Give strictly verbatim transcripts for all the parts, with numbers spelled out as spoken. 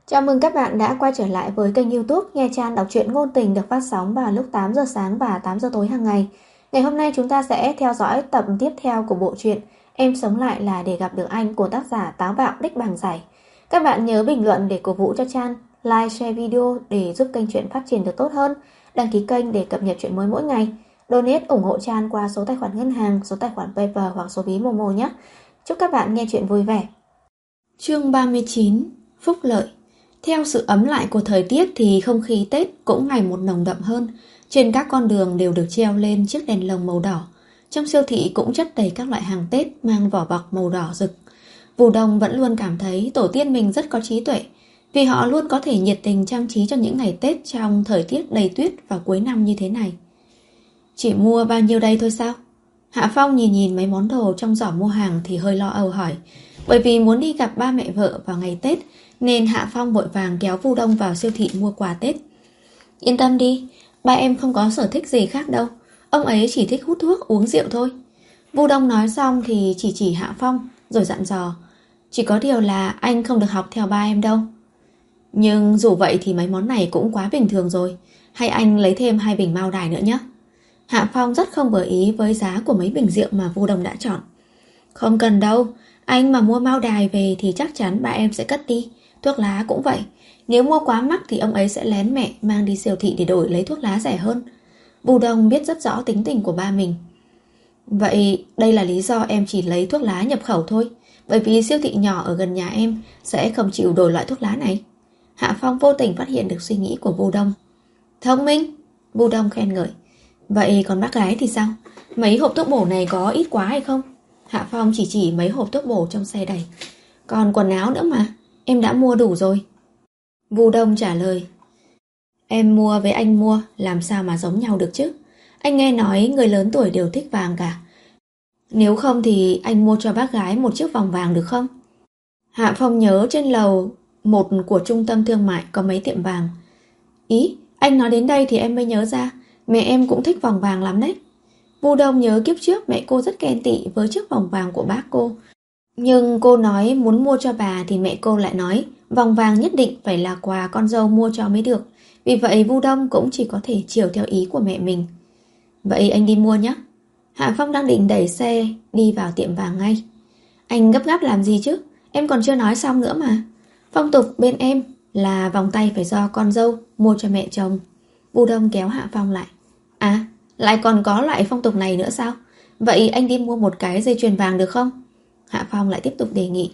Chào mừng các bạn đã quay trở lại với kênh YouTube Nghe Chan đọc truyện ngôn tình được phát sóng vào lúc tám giờ sáng và tám giờ tối hàng ngày. Ngày hôm nay chúng ta sẽ theo dõi tập tiếp theo của bộ truyện Em sống lại là để gặp được anh của tác giả Táo Bạo Đích Bàng Giải. Các bạn nhớ bình luận để cổ vũ cho Chan, like, share video để giúp kênh truyện phát triển được tốt hơn, đăng ký kênh để cập nhật truyện mới mỗi ngày, donate ủng hộ Chan qua số tài khoản ngân hàng, số tài khoản PayPal hoặc số ví Momo nhé. Chúc các bạn nghe truyện vui vẻ. Chương ba mươi chín. Phúc lợi. Theo sự ấm lại của thời tiết thì không khí Tết cũng ngày một nồng đậm hơn. Trên các con đường đều được treo lên chiếc đèn lồng màu đỏ. Trong siêu thị cũng chất đầy các loại hàng Tết mang vỏ bọc màu đỏ rực. Vũ Đông vẫn luôn cảm thấy tổ tiên mình rất có trí tuệ, vì họ luôn có thể nhiệt tình trang trí cho những ngày Tết trong thời tiết đầy tuyết vào cuối năm như thế này. Chỉ mua bao nhiêu đây thôi sao? Hạ Phong nhìn nhìn mấy món đồ trong giỏ mua hàng thì hơi lo âu hỏi. Bởi vì muốn đi gặp ba mẹ vợ vào ngày Tết nên Hạ Phong vội vàng kéo Vũ Đông vào siêu thị mua quà Tết. Yên tâm đi, ba em không có sở thích gì khác đâu. Ông ấy chỉ thích hút thuốc uống rượu thôi. Vũ Đông nói xong thì chỉ chỉ Hạ Phong rồi dặn dò. Chỉ có điều là anh không được học theo ba em đâu. Nhưng dù vậy thì mấy món này cũng quá bình thường rồi. Hay anh lấy thêm hai bình Mao Đài nữa nhé. Hạ Phong rất không vừa ý với giá của mấy bình rượu mà Vũ Đông đã chọn. Không cần đâu, anh mà mua Mao Đài về thì chắc chắn ba em sẽ cất đi. Thuốc lá cũng vậy, nếu mua quá mắc thì ông ấy sẽ lén mẹ mang đi siêu thị để đổi lấy thuốc lá rẻ hơn. Vũ Đông biết rất rõ tính tình của ba mình. Vậy đây là lý do em chỉ lấy thuốc lá nhập khẩu thôi, bởi vì siêu thị nhỏ ở gần nhà em sẽ không chịu đổi loại thuốc lá này. Hạ Phong vô tình phát hiện được suy nghĩ của Vũ Đông. Thông minh, Vũ Đông khen ngợi. Vậy còn bác gái thì sao? Mấy hộp thuốc bổ này có ít quá hay không? Hạ Phong chỉ chỉ mấy hộp thuốc bổ trong xe đầy. Còn quần áo nữa mà, em đã mua đủ rồi. Vũ Đông trả lời. Em mua với anh mua làm sao mà giống nhau được chứ? Anh nghe nói người lớn tuổi đều thích vàng cả. Nếu không thì anh mua cho bác gái một chiếc vòng vàng được không? Hạ Phong nhớ trên lầu một của trung tâm thương mại có mấy tiệm vàng. Ý, anh nói đến đây thì em mới nhớ ra, mẹ em cũng thích vòng vàng lắm đấy. Vũ Đông nhớ kiếp trước mẹ cô rất ghen tị với chiếc vòng vàng của bác cô. Nhưng cô nói muốn mua cho bà thì mẹ cô lại nói vòng vàng nhất định phải là quà con dâu mua cho mới được. Vì vậy Vũ Đông cũng chỉ có thể chiều theo ý của mẹ mình. Vậy anh đi mua nhé. Hạ Phong đang định đẩy xe đi vào tiệm vàng ngay. Anh gấp gáp làm gì chứ? Em còn chưa nói xong nữa mà. Phong tục bên em là vòng tay phải do con dâu mua cho mẹ chồng. Vũ Đông kéo Hạ Phong lại. À, lại còn có loại phong tục này nữa sao? Vậy anh đi mua một cái dây chuyền vàng được không? Hạ Phong lại tiếp tục đề nghị.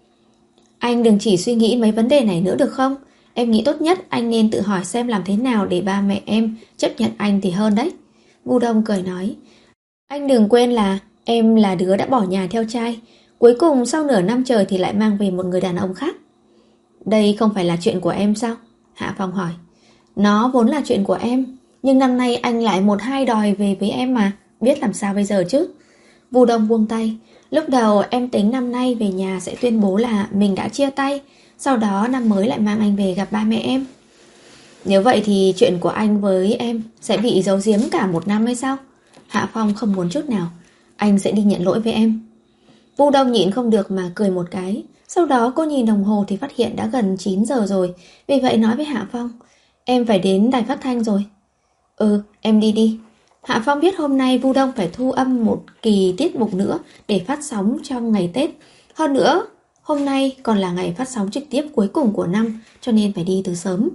Anh đừng chỉ suy nghĩ mấy vấn đề này nữa được không? Em nghĩ tốt nhất anh nên tự hỏi xem làm thế nào để ba mẹ em chấp nhận anh thì hơn đấy. Vũ Đông cười nói. Anh đừng quên là em là đứa đã bỏ nhà theo trai, cuối cùng sau nửa năm trời thì lại mang về một người đàn ông khác. Đây không phải là chuyện của em sao? Hạ Phong hỏi. Nó vốn là chuyện của em, nhưng năm nay anh lại một hai đòi về với em mà, biết làm sao bây giờ chứ? Vũ Đông buông tay. Lúc đầu em tính năm nay về nhà sẽ tuyên bố là mình đã chia tay, sau đó năm mới lại mang anh về gặp ba mẹ em. Nếu vậy thì chuyện của anh với em sẽ bị giấu giếm cả một năm hay sao? Hạ Phong không muốn chút nào. Anh sẽ đi nhận lỗi với em. Vũ Đông nhịn không được mà cười một cái. Sau đó cô nhìn đồng hồ thì phát hiện đã gần chín giờ rồi. Vì vậy nói với Hạ Phong. Em phải đến đài phát thanh rồi. Ừ, em đi đi. Hạ Phong biết hôm nay Vũ Đông phải thu âm một kỳ tiết mục nữa để phát sóng trong ngày Tết. Hơn nữa, hôm nay còn là ngày phát sóng trực tiếp cuối cùng của năm, cho nên phải đi từ sớm.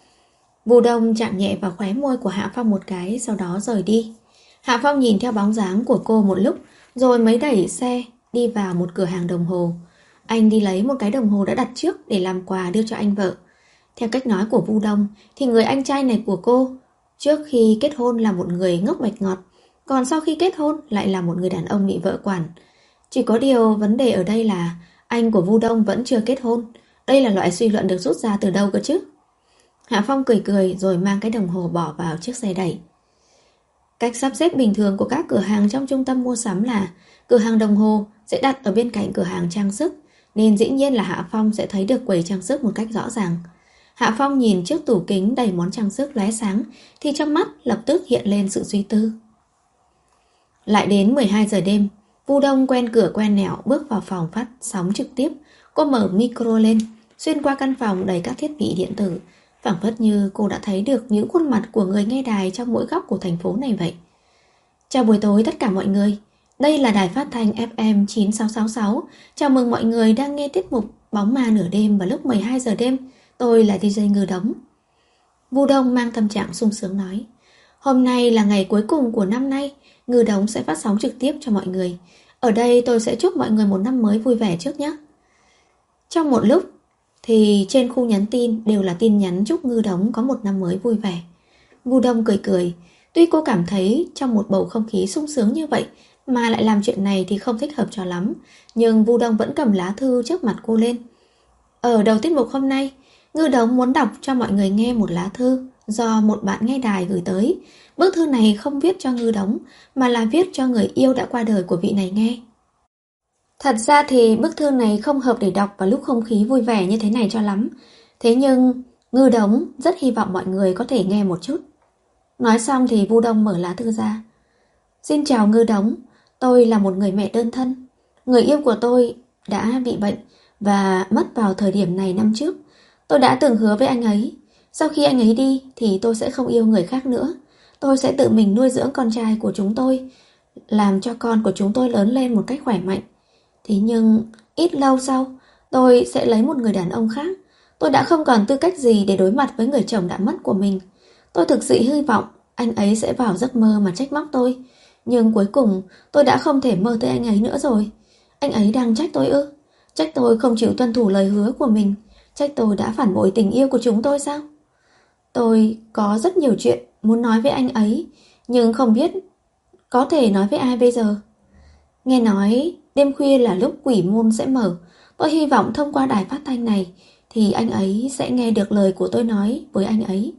Vũ Đông chạm nhẹ vào khóe môi của Hạ Phong một cái, sau đó rời đi. Hạ Phong nhìn theo bóng dáng của cô một lúc, rồi mới đẩy xe đi vào một cửa hàng đồng hồ. Anh đi lấy một cái đồng hồ đã đặt trước để làm quà đưa cho anh vợ. Theo cách nói của Vũ Đông thì người anh trai này của cô trước khi kết hôn là một người ngốc mạch ngọt, còn sau khi kết hôn lại là một người đàn ông bị vợ quản. Chỉ có điều vấn đề ở đây là anh của Vũ Đông vẫn chưa kết hôn. Đây là loại suy luận được rút ra từ đâu cơ chứ? Hạ Phong cười cười rồi mang cái đồng hồ bỏ vào chiếc xe đẩy. Cách sắp xếp bình thường của các cửa hàng trong trung tâm mua sắm là cửa hàng đồng hồ sẽ đặt ở bên cạnh cửa hàng trang sức, nên dĩ nhiên là Hạ Phong sẽ thấy được quầy trang sức một cách rõ ràng. Hạ Phong nhìn trước tủ kính đầy món trang sức lóe sáng thì trong mắt lập tức hiện lên sự suy tư. Lại đến mười hai giờ đêm, Vũ Đông quen cửa quen nẻo bước vào phòng phát sóng trực tiếp. Cô mở micro lên. xuyên qua căn phòng đầy các thiết bị điện tử, phảng phất như cô đã thấy được những khuôn mặt của người nghe đài trong mỗi góc của thành phố này vậy. Chào buổi tối tất cả mọi người. Đây là đài phát thanh ép em chín sáu sáu sáu. Chào mừng mọi người đang nghe tiết mục Bóng Ma Nửa Đêm vào lúc mười hai giờ đêm. Tôi là đi jay Ngư Đống. Vu Đông mang tâm trạng sung sướng nói: Hôm nay là ngày cuối cùng của năm nay, Ngư Đống sẽ phát sóng trực tiếp cho mọi người. Ở đây tôi sẽ chúc mọi người một năm mới vui vẻ trước nhé. Trong một lúc thì trên khu nhắn tin đều là tin nhắn chúc Ngư Đống có một năm mới vui vẻ. Vu Đông cười cười. Tuy cô cảm thấy trong một bầu không khí sung sướng như vậy mà lại làm chuyện này thì không thích hợp cho lắm, nhưng Vu Đông vẫn cầm lá thư trước mặt cô lên. Ở đầu tiết mục hôm nay, Ngư Đống muốn đọc cho mọi người nghe một lá thư do một bạn nghe đài gửi tới. Bức thư này không viết cho Ngư Đống mà là viết cho người yêu đã qua đời của vị này nghe. Thật ra thì bức thư này không hợp để đọc vào lúc không khí vui vẻ như thế này cho lắm. Thế nhưng Ngư Đống rất hy vọng mọi người có thể nghe một chút. Nói xong thì Vu Đông mở lá thư ra. Xin chào Ngư Đống, tôi là một người mẹ đơn thân. Người yêu của tôi đã bị bệnh và mất vào thời điểm này năm trước. Tôi đã từng hứa với anh ấy, sau khi anh ấy đi thì tôi sẽ không yêu người khác nữa. Tôi sẽ tự mình nuôi dưỡng con trai của chúng tôi, làm cho con của chúng tôi lớn lên một cách khỏe mạnh. Thế nhưng ít lâu sau, tôi sẽ lấy một người đàn ông khác. Tôi đã không còn tư cách gì để đối mặt với người chồng đã mất của mình. Tôi thực sự hy vọng anh ấy sẽ vào giấc mơ mà trách móc tôi. Nhưng cuối cùng tôi đã không thể mơ tới anh ấy nữa rồi. Anh ấy đang trách tôi ư? Trách tôi không chịu tuân thủ lời hứa của mình? Trách tôi đã phản bội tình yêu của chúng tôi sao? Tôi có rất nhiều chuyện muốn nói với anh ấy, nhưng không biết có thể nói với ai bây giờ. Nghe nói đêm khuya là lúc quỷ môn sẽ mở. Tôi hy vọng thông qua đài phát thanh này thì anh ấy sẽ nghe được lời của tôi nói với anh ấy.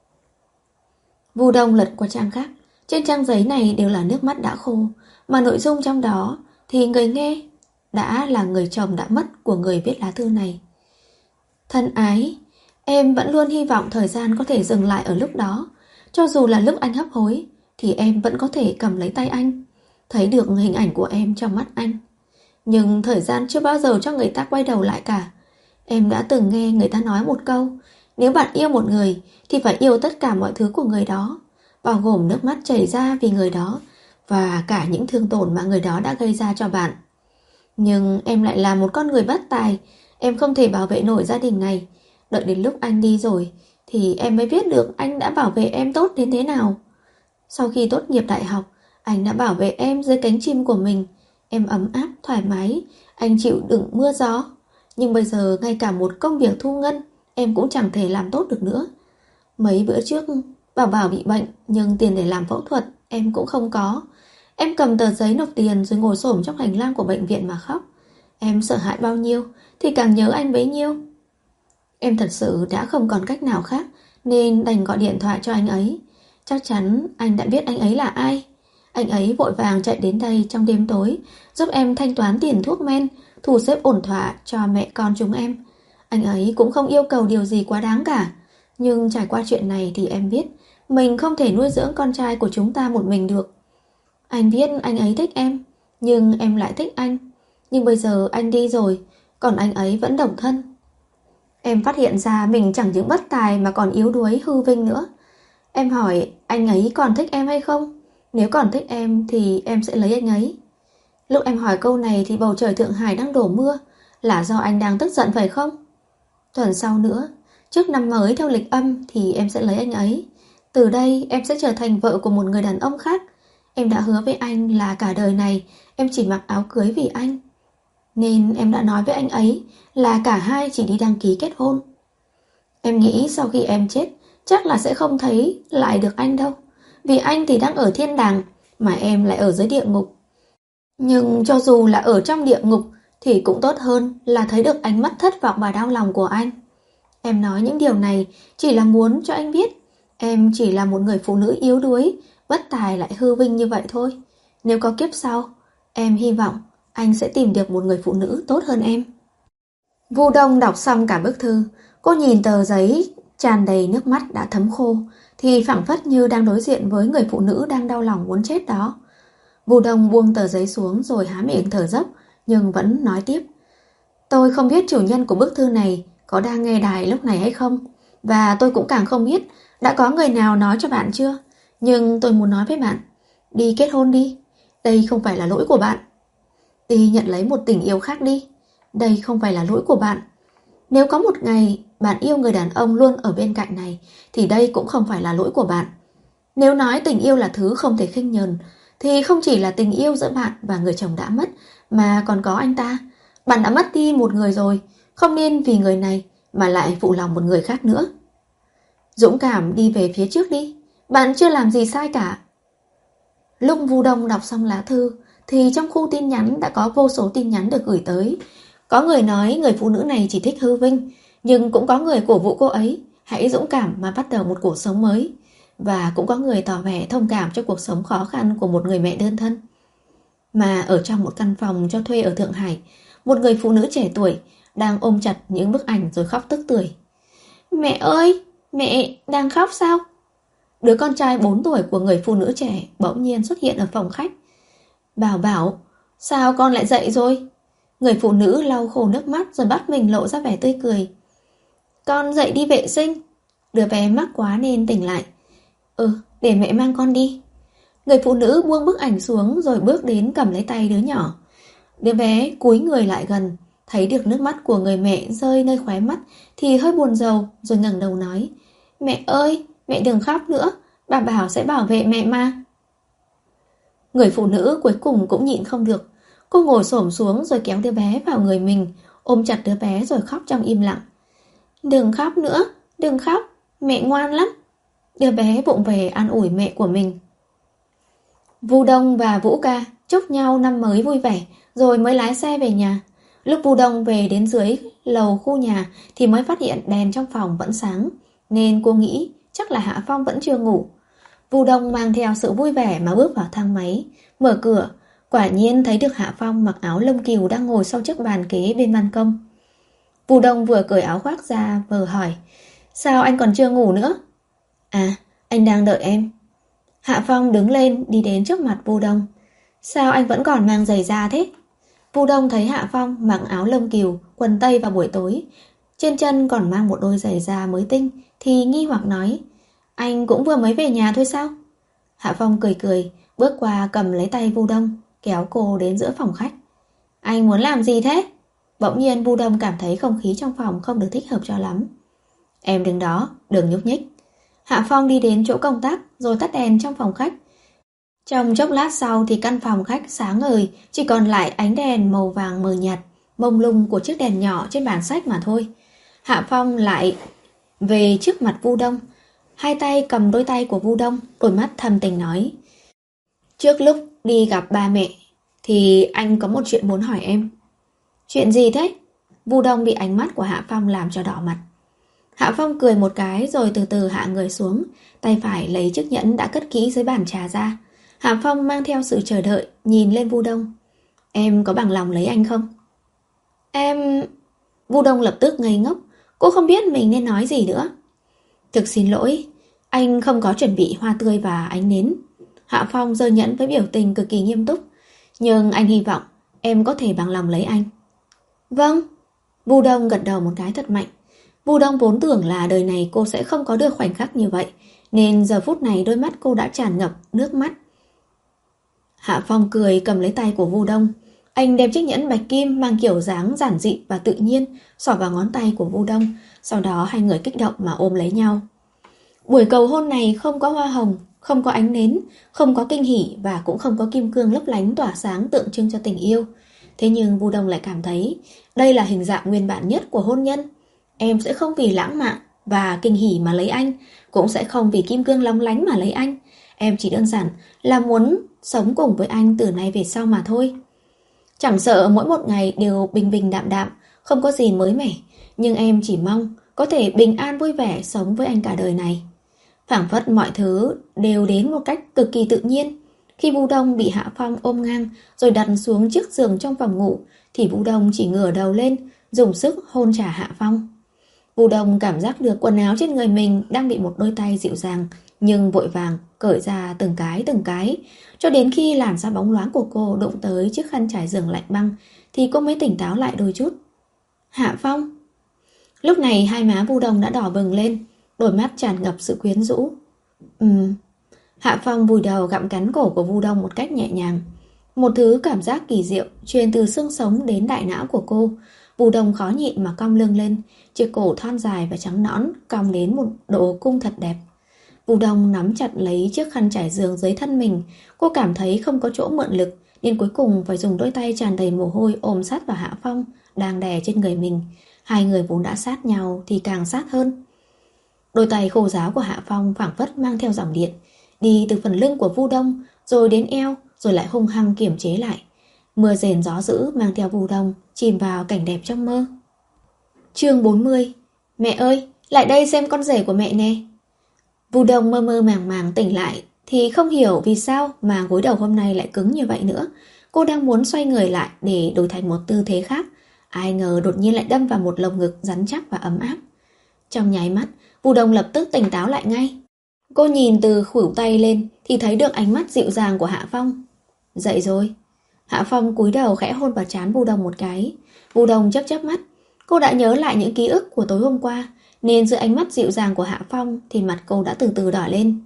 Vu Đông lật qua trang khác. Trên trang giấy này đều là nước mắt đã khô, mà nội dung trong đó thì người nghe đã là người chồng đã mất của người viết lá thư này. Thân ái, em vẫn luôn hy vọng thời gian có thể dừng lại ở lúc đó. Cho dù là lúc anh hấp hối thì em vẫn có thể cầm lấy tay anh, thấy được hình ảnh của em trong mắt anh. Nhưng thời gian chưa bao giờ cho người ta quay đầu lại cả. Em đã từng nghe người ta nói một câu: nếu bạn yêu một người thì phải yêu tất cả mọi thứ của người đó, bao gồm nước mắt chảy ra vì người đó và cả những thương tổn mà người đó đã gây ra cho bạn. Nhưng em lại là một con người bất tài. Em không thể bảo vệ nổi gia đình này. Đợi đến lúc anh đi rồi thì em mới biết được anh đã bảo vệ em tốt đến thế nào. Sau khi tốt nghiệp đại học, anh đã bảo vệ em dưới cánh chim của mình. Em ấm áp, thoải mái. Anh chịu đựng mưa gió. Nhưng bây giờ ngay cả một công việc thu ngân em cũng chẳng thể làm tốt được nữa. Mấy bữa trước Bảo Bảo bị bệnh, nhưng tiền để làm phẫu thuật em cũng không có. Em cầm tờ giấy nộp tiền rồi ngồi xổm trong hành lang của bệnh viện mà khóc. Em sợ hãi bao nhiêu thì càng nhớ anh bấy nhiêu. Em thật sự đã không còn cách nào khác nên đành gọi điện thoại cho anh ấy. Chắc chắn anh đã biết anh ấy là ai. Anh ấy vội vàng chạy đến đây trong đêm tối, giúp em thanh toán tiền thuốc men, thu xếp ổn thỏa cho mẹ con chúng em. Anh ấy cũng không yêu cầu điều gì quá đáng cả. Nhưng trải qua chuyện này thì em biết mình không thể nuôi dưỡng con trai của chúng ta một mình được. Anh biết anh ấy thích em, nhưng em lại thích anh. Nhưng bây giờ anh đi rồi, còn anh ấy vẫn độc thân. Em phát hiện ra mình chẳng những bất tài mà còn yếu đuối hư vinh nữa. Em hỏi anh ấy còn thích em hay không? Nếu còn thích em thì em sẽ lấy anh ấy. Lúc em hỏi câu này thì bầu trời Thượng Hải đang đổ mưa. Là do anh đang tức giận phải không? Tuần sau nữa, trước năm mới theo lịch âm thì em sẽ lấy anh ấy. Từ đây em sẽ trở thành vợ của một người đàn ông khác. Em đã hứa với anh là cả đời này em chỉ mặc áo cưới vì anh. Nên em đã nói với anh ấy là cả hai chỉ đi đăng ký kết hôn. Em nghĩ sau khi em chết chắc là sẽ không thấy lại được anh đâu. Vì anh thì đang ở thiên đàng mà em lại ở dưới địa ngục. Nhưng cho dù là ở trong địa ngục thì cũng tốt hơn là thấy được ánh mắt thất vọng và đau lòng của anh. Em nói những điều này chỉ là muốn cho anh biết em chỉ là một người phụ nữ yếu đuối, bất tài lại hư vinh như vậy thôi. Nếu có kiếp sau, em hy vọng anh sẽ tìm được một người phụ nữ tốt hơn em. Vu Đông đọc xong cả bức thư. Cô nhìn tờ giấy tràn đầy nước mắt đã thấm khô thì phảng phất như đang đối diện với người phụ nữ đang đau lòng muốn chết đó. Vu Đông buông tờ giấy xuống rồi há miệng thở dốc, nhưng vẫn nói tiếp. Tôi không biết chủ nhân của bức thư này có đang nghe đài lúc này hay không. Và tôi cũng càng không biết đã có người nào nói cho bạn chưa. Nhưng tôi muốn nói với bạn, đi kết hôn đi. Đây không phải là lỗi của bạn. Đi nhận lấy một tình yêu khác đi. Đây không phải là lỗi của bạn. Nếu có một ngày bạn yêu người đàn ông luôn ở bên cạnh này, thì đây cũng không phải là lỗi của bạn. Nếu nói tình yêu là thứ không thể khinh nhờn, thì không chỉ là tình yêu giữa bạn và người chồng đã mất, mà còn có anh ta. Bạn đã mất đi một người rồi, không nên vì người này mà lại phụ lòng một người khác nữa. Dũng cảm đi về phía trước đi. Bạn chưa làm gì sai cả. Lúc Vu Đông đọc xong lá thư, thì trong khu tin nhắn đã có vô số tin nhắn được gửi tới. Có người nói người phụ nữ này chỉ thích hư vinh, nhưng cũng có người cổ vũ cô ấy hãy dũng cảm mà bắt đầu một cuộc sống mới. Và cũng có người tỏ vẻ thông cảm cho cuộc sống khó khăn của một người mẹ đơn thân. Mà ở trong một căn phòng cho thuê ở Thượng Hải, một người phụ nữ trẻ tuổi đang ôm chặt những bức ảnh rồi khóc tức tưởi. Mẹ ơi, mẹ đang khóc sao? Đứa con trai bốn tuổi của người phụ nữ trẻ bỗng nhiên xuất hiện ở phòng khách. Bảo Bảo, sao con lại dậy rồi? Người phụ nữ lau khô nước mắt rồi bắt mình lộ ra vẻ tươi cười. Con dậy đi vệ sinh. Đứa bé mắc quá nên tỉnh lại. Ừ, để mẹ mang con đi. Người phụ nữ buông bức ảnh xuống rồi bước đến cầm lấy tay đứa nhỏ. Đứa bé cúi người lại gần, thấy được nước mắt của người mẹ rơi nơi khóe mắt thì hơi buồn rầu rồi ngẩng đầu nói. Mẹ ơi, mẹ đừng khóc nữa, bà Bảo sẽ bảo vệ mẹ mà. Người phụ nữ cuối cùng cũng nhịn không được. Cô ngồi xổm xuống rồi kéo đứa bé vào người mình, ôm chặt đứa bé rồi khóc trong im lặng. Đừng khóc nữa, đừng khóc, mẹ ngoan lắm. Đứa bé vụng về an ủi mẹ của mình. Vu Đông và Vũ Ca chúc nhau năm mới vui vẻ rồi mới lái xe về nhà. Lúc Vu Đông về đến dưới lầu khu nhà thì mới phát hiện đèn trong phòng vẫn sáng, nên cô nghĩ chắc là Hạ Phong vẫn chưa ngủ. Vu Đông mang theo sự vui vẻ mà bước vào thang máy, mở cửa, quả nhiên thấy được Hạ Phong mặc áo lông cừu đang ngồi sau chiếc bàn kế bên ban công. Vu Đông vừa cởi áo khoác ra vừa hỏi, sao anh còn chưa ngủ nữa? À, anh đang đợi em. Hạ Phong đứng lên đi đến trước mặt Vu Đông. Sao anh vẫn còn mang giày da thế? Vu Đông thấy Hạ Phong mặc áo lông cừu, quần tây vào buổi tối, trên chân còn mang một đôi giày da mới tinh, thì nghi hoặc nói, anh cũng vừa mới về nhà thôi sao? Hạ Phong cười cười, bước qua cầm lấy tay Vu Đông, kéo cô đến giữa phòng khách. Anh muốn làm gì thế? Bỗng nhiên Vu Đông cảm thấy không khí trong phòng không được thích hợp cho lắm. Em đứng đó, đừng nhúc nhích. Hạ Phong đi đến chỗ công tắc rồi tắt đèn trong phòng khách. Trong chốc lát sau thì căn phòng khách sáng ngời, chỉ còn lại ánh đèn màu vàng mờ nhạt, mông lung của chiếc đèn nhỏ trên bàn sách mà thôi. Hạ Phong lại về trước mặt Vu Đông, hai tay cầm đôi tay của Vu Đông, đôi mắt thầm tình nói. Trước lúc đi gặp ba mẹ thì anh có một chuyện muốn hỏi em. Chuyện gì thế? Vu Đông bị ánh mắt của Hạ Phong làm cho đỏ mặt. Hạ Phong cười một cái rồi từ từ hạ người xuống, tay phải lấy chiếc nhẫn đã cất kỹ dưới bàn trà ra. Hạ Phong mang theo sự chờ đợi, nhìn lên Vu Đông. Em có bằng lòng lấy anh không? Em... Vu Đông lập tức ngây ngốc, cô không biết mình nên nói gì nữa. Thực xin lỗi, anh không có chuẩn bị hoa tươi và ánh nến. Hạ Phong giơ nhẫn với biểu tình cực kỳ nghiêm túc. Nhưng anh hy vọng em có thể bằng lòng lấy anh. Vâng. Vu Đông gật đầu một cái thật mạnh. Vu Đông vốn tưởng là đời này cô sẽ không có được khoảnh khắc như vậy, nên giờ phút này đôi mắt cô đã tràn ngập nước mắt. Hạ Phong cười cầm lấy tay của Vu Đông. Anh đem chiếc nhẫn bạch kim mang kiểu dáng giản dị và tự nhiên xỏ vào ngón tay của Vu Đông. Sau đó hai người kích động mà ôm lấy nhau. Buổi cầu hôn này không có hoa hồng, không có ánh nến, không có kinh hỉ và cũng không có kim cương lấp lánh tỏa sáng tượng trưng cho tình yêu. Thế nhưng Vu Đông lại cảm thấy đây là hình dạng nguyên bản nhất của hôn nhân. Em sẽ không vì lãng mạn và kinh hỉ mà lấy anh, cũng sẽ không vì kim cương lóng lánh mà lấy anh. Em chỉ đơn giản là muốn sống cùng với anh từ nay về sau mà thôi. Chẳng sợ mỗi một ngày đều bình bình đạm đạm, không có gì mới mẻ, nhưng em chỉ mong có thể bình an vui vẻ sống với anh cả đời này. Phảng phất mọi thứ đều đến một cách cực kỳ tự nhiên. Khi Vu Đông bị Hạ Phong ôm ngang rồi đặt xuống chiếc giường trong phòng ngủ, thì Vu Đông chỉ ngửa đầu lên, dùng sức hôn trả Hạ Phong. Vu Đông cảm giác được quần áo trên người mình đang bị một đôi tay dịu dàng nhưng vội vàng cởi ra từng cái từng cái, cho đến khi làn da bóng loáng của cô đụng tới chiếc khăn trải giường lạnh băng thì cô mới tỉnh táo lại đôi chút. Hạ Phong. Lúc này hai má Vu Đông đã đỏ bừng lên, đôi mắt tràn ngập sự quyến rũ. Ừm. Hạ Phong vùi đầu gặm cắn cổ của Vu Đông một cách nhẹ nhàng. Một thứ cảm giác kỳ diệu truyền từ xương sống đến đại não của cô. Vu Đông khó nhịn mà cong lưng lên, chiếc cổ thon dài và trắng nõn cong đến một độ cung thật đẹp. Vu Đông nắm chặt lấy chiếc khăn trải giường dưới thân mình. Cô cảm thấy không có chỗ mượn lực, nên cuối cùng phải dùng đôi tay tràn đầy mồ hôi ôm sát vào Hạ Phong đang đè trên người mình. Hai người vốn đã sát nhau thì càng sát hơn. Đôi tay khô ráo của Hạ Phong phảng phất mang theo dòng điện, đi từ phần lưng của Vu Đông rồi đến eo, rồi lại hung hăng kiềm chế lại. Mưa rền gió dữ mang theo Vu Đông chìm vào cảnh đẹp trong mơ. Chương bốn mươi. Mẹ ơi, lại đây xem con rể của mẹ nè. Vu Đông mơ mơ màng màng tỉnh lại thì không hiểu vì sao mà gối đầu hôm nay lại cứng như vậy nữa. Cô đang muốn xoay người lại để đổi thành một tư thế khác, ai ngờ đột nhiên lại đâm vào một lồng ngực rắn chắc và ấm áp. Trong nháy mắt, Vu Đông lập tức tỉnh táo lại ngay. Cô nhìn từ khuỷu tay lên thì thấy được ánh mắt dịu dàng của Hạ Phong. Dậy rồi. Hạ Phong cúi đầu khẽ hôn vào trán Vu Đông một cái. Vu Đông chớp chớp mắt. Cô đã nhớ lại những ký ức của tối hôm qua, nên dưới ánh mắt dịu dàng của Hạ Phong thì mặt cô đã từ từ đỏ lên.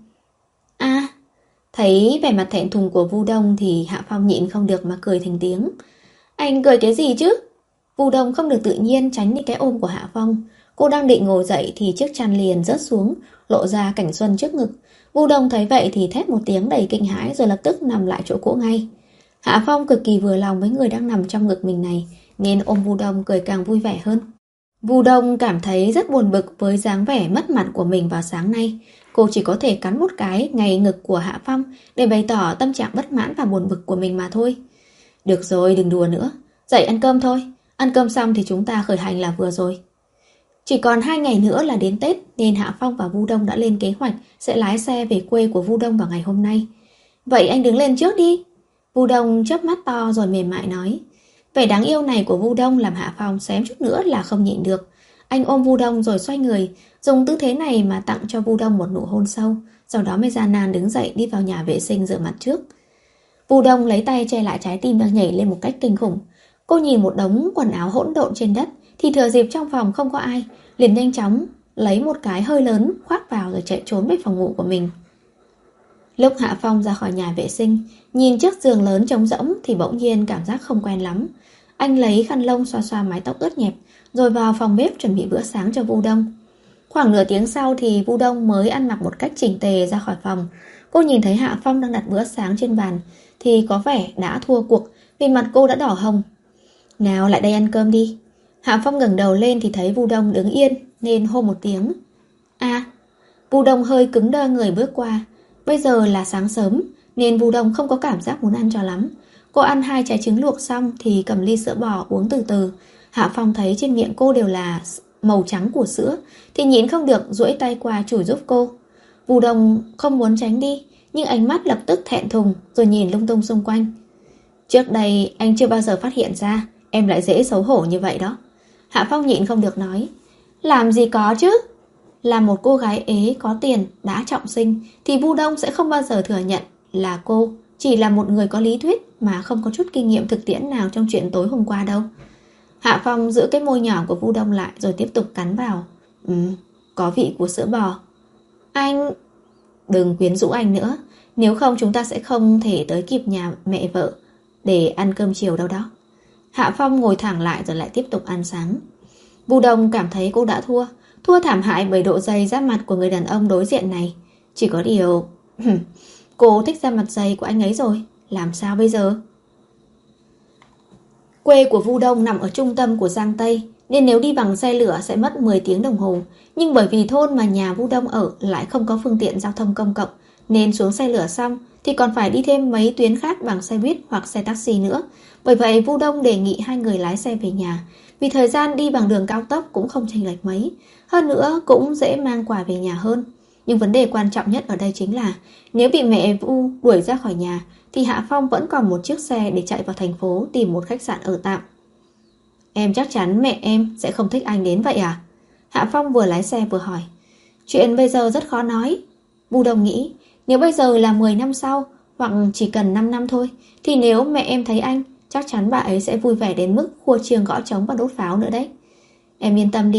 À, thấy vẻ mặt thẹn thùng của Vu Đông thì Hạ Phong nhịn không được mà cười thành tiếng. Anh cười cái gì chứ? Vu Đông không được tự nhiên tránh những cái ôm của Hạ Phong. Cô đang định ngồi dậy thì chiếc chăn liền rớt xuống, lộ ra cảnh xuân trước ngực. Vu Đông thấy vậy thì thét một tiếng đầy kinh hãi rồi lập tức nằm lại chỗ cũ ngay. Hạ Phong cực kỳ vừa lòng với người đang nằm trong ngực mình này, nên ôm Vu Đông cười càng vui vẻ hơn. Vu Đông cảm thấy rất buồn bực với dáng vẻ mất mặt của mình vào sáng nay. Cô chỉ có thể cắn một cái ngay ngực của Hạ Phong để bày tỏ tâm trạng bất mãn và buồn bực của mình mà thôi. Được rồi, đừng đùa nữa. Dậy ăn cơm thôi. Ăn cơm xong thì chúng ta khởi hành là vừa rồi. Chỉ còn hai ngày nữa là đến Tết, nên Hạ Phong và Vu Đông đã lên kế hoạch sẽ lái xe về quê của Vu Đông vào ngày hôm nay. Vậy anh đứng lên trước đi. Vu Đông chớp mắt to rồi mềm mại nói. Vẻ đáng yêu này của Vu Đông làm Hạ Phong xém chút nữa là không nhịn được. Anh ôm Vu Đông rồi xoay người, dùng tư thế này mà tặng cho Vu Đông một nụ hôn sâu, sau đó mới gian nan đứng dậy đi vào nhà vệ sinh rửa mặt trước. Vu Đông lấy tay che lại trái tim đang nhảy lên một cách kinh khủng. Cô nhìn một đống quần áo hỗn độn trên đất thì thừa dịp trong phòng không có ai, liền nhanh chóng lấy một cái hơi lớn khoác vào rồi chạy trốn về phòng ngủ của mình. Lúc Hạ Phong ra khỏi nhà vệ sinh, nhìn chiếc giường lớn trống rỗng thì bỗng nhiên cảm giác không quen lắm. Anh lấy khăn lông xoa xoa mái tóc ướt nhẹp, rồi vào phòng bếp chuẩn bị bữa sáng cho Vu Đông. Khoảng nửa tiếng sau thì Vu Đông mới ăn mặc một cách chỉnh tề ra khỏi phòng. Cô nhìn thấy Hạ Phong đang đặt bữa sáng trên bàn thì có vẻ đã thua cuộc vì mặt cô đã đỏ hồng. Nào lại đây ăn cơm đi. Hạ Phong ngẩng đầu lên thì thấy Vu Đông đứng yên nên hô một tiếng. À, Vu Đông hơi cứng đơ người bước qua. Bây giờ là sáng sớm nên Vu Đông không có cảm giác muốn ăn cho lắm. Cô ăn hai trái trứng luộc xong thì cầm ly sữa bò uống từ từ. Hạ Phong thấy trên miệng cô đều là màu trắng của sữa thì nhịn không được duỗi tay qua chùi giúp cô. Vu Đông không muốn tránh đi, nhưng ánh mắt lập tức thẹn thùng rồi nhìn lung tung xung quanh. Trước đây anh chưa bao giờ phát hiện ra em lại dễ xấu hổ như vậy đó. Hạ Phong nhịn không được nói. Làm gì có chứ. Là một cô gái ế có tiền đã trọng sinh thì Vu Đông sẽ không bao giờ thừa nhận là cô chỉ là một người có lý thuyết mà không có chút kinh nghiệm thực tiễn nào trong chuyện tối hôm qua đâu. Hạ Phong giữ cái môi nhỏ của Vu Đông lại rồi tiếp tục cắn vào. Ừ, có vị của sữa bò. Anh... Đừng quyến rũ anh nữa, nếu không chúng ta sẽ không thể tới kịp nhà mẹ vợ để ăn cơm chiều đâu đó. Hạ Phong ngồi thẳng lại rồi lại tiếp tục ăn sáng. Vu Đông cảm thấy cô đã thua, thua thảm hại bởi độ dày da mặt của người đàn ông đối diện này. Chỉ có điều... cô thích da mặt dày của anh ấy rồi, làm sao bây giờ? Quê của Vu Đông nằm ở trung tâm của Giang Tây, nên nếu đi bằng xe lửa sẽ mất mười tiếng đồng hồ. Nhưng bởi vì thôn mà nhà Vu Đông ở lại không có phương tiện giao thông công cộng, nên xuống xe lửa xong thì còn phải đi thêm mấy tuyến khác bằng xe buýt hoặc xe taxi nữa. Bởi vậy Vu Đông đề nghị hai người lái xe về nhà, vì thời gian đi bằng đường cao tốc cũng không chênh lệch mấy. Hơn nữa cũng dễ mang quà về nhà hơn. Nhưng vấn đề quan trọng nhất ở đây chính là nếu bị mẹ Vu đuổi ra khỏi nhà thì Hạ Phong vẫn còn một chiếc xe để chạy vào thành phố tìm một khách sạn ở tạm. Em chắc chắn mẹ em sẽ không thích anh đến vậy à? Hạ Phong vừa lái xe vừa hỏi. Chuyện bây giờ rất khó nói. Vu Đông nghĩ nếu bây giờ là mười năm sau hoặc chỉ cần năm năm thôi thì nếu mẹ em thấy anh chắc chắn bà ấy sẽ vui vẻ đến mức khua chiêng gõ trống và đốt pháo nữa đấy. Em yên tâm đi,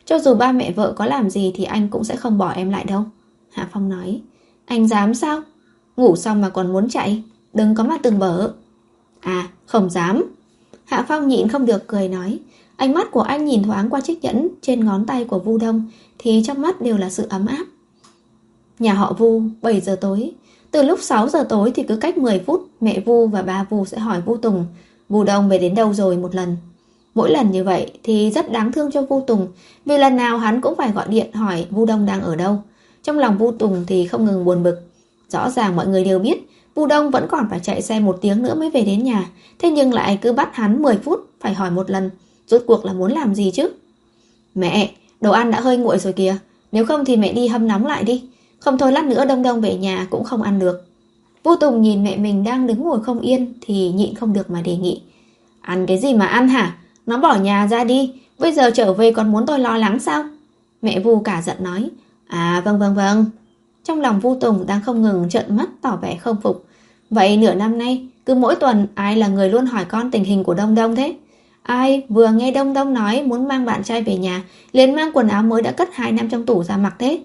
Cho dù ba mẹ vợ có làm gì thì anh cũng sẽ không bỏ em lại đâu. Hạ Phong nói. Anh dám sao? Ngủ xong mà còn muốn chạy? Đừng có mà từng bở. À, không dám. Hạ Phong nhịn không được cười nói. Ánh mắt của anh nhìn thoáng qua chiếc nhẫn trên ngón tay của Vu Đông thì trong mắt đều là sự ấm áp. Nhà họ Vu, bảy giờ tối. Từ lúc sáu giờ tối thì cứ cách mười phút mẹ Vu và ba Vu sẽ hỏi Vu Tùng Vu Đông về đến đâu rồi một lần. Mỗi lần như vậy thì rất đáng thương cho Vu Tùng, vì lần nào hắn cũng phải gọi điện hỏi Vu Đông đang ở đâu. Trong lòng Vu Tùng thì không ngừng buồn bực. Rõ ràng mọi người đều biết Vu Đông vẫn còn phải chạy xe một tiếng nữa mới về đến nhà, thế nhưng lại cứ bắt hắn mười phút phải hỏi một lần. Rốt cuộc là muốn làm gì chứ? Mẹ, đồ ăn đã hơi nguội rồi kìa, nếu không thì mẹ đi hâm nóng lại đi. Không thôi lát nữa Đông Đông về nhà cũng không ăn được. Vu Tùng nhìn mẹ mình đang đứng ngồi không yên thì nhịn không được mà đề nghị. Ăn cái gì mà ăn hả? Nó bỏ nhà ra đi, bây giờ trở về còn muốn tôi lo lắng sao? Mẹ Vu cả giận nói. À vâng vâng vâng. Trong lòng Vu Tùng đang không ngừng trợn mắt tỏ vẻ không phục. Vậy nửa năm nay cứ mỗi tuần ai là người luôn hỏi con tình hình của Đông Đông thế? Ai vừa nghe Đông Đông nói muốn mang bạn trai về nhà liền mang quần áo mới đã cất hai năm trong tủ ra mặc thế?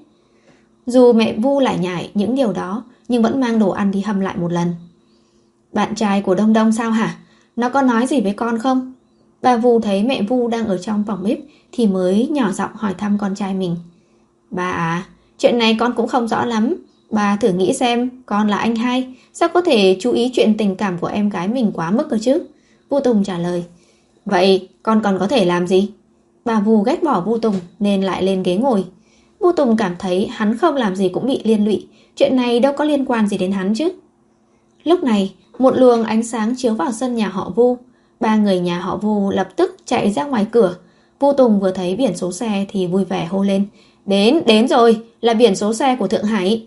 Dù mẹ Vu lại nhải những điều đó nhưng vẫn mang đồ ăn đi hâm lại một lần. Bạn trai của Đông Đông sao hả? Nó có nói gì với con không? Bà Vu thấy mẹ Vu đang ở trong phòng bếp thì mới nhỏ giọng hỏi thăm con trai mình. Bà à, chuyện này con cũng không rõ lắm. Bà thử nghĩ xem, con là anh hai, sao có thể chú ý chuyện tình cảm của em gái mình quá mức cơ chứ? Vu Tùng trả lời. Vậy con còn có thể làm gì? Bà Vu ghét bỏ Vu Tùng nên lại lên ghế ngồi. Vu Tùng cảm thấy hắn không làm gì cũng bị liên lụy, chuyện này đâu có liên quan gì đến hắn chứ. Lúc này, một luồng ánh sáng chiếu vào sân nhà họ Vu. Ba người nhà họ Vu lập tức chạy ra ngoài cửa. Vu Tùng vừa thấy biển số xe thì vui vẻ hô lên. Đến, đến rồi, là biển số xe của Thượng Hải.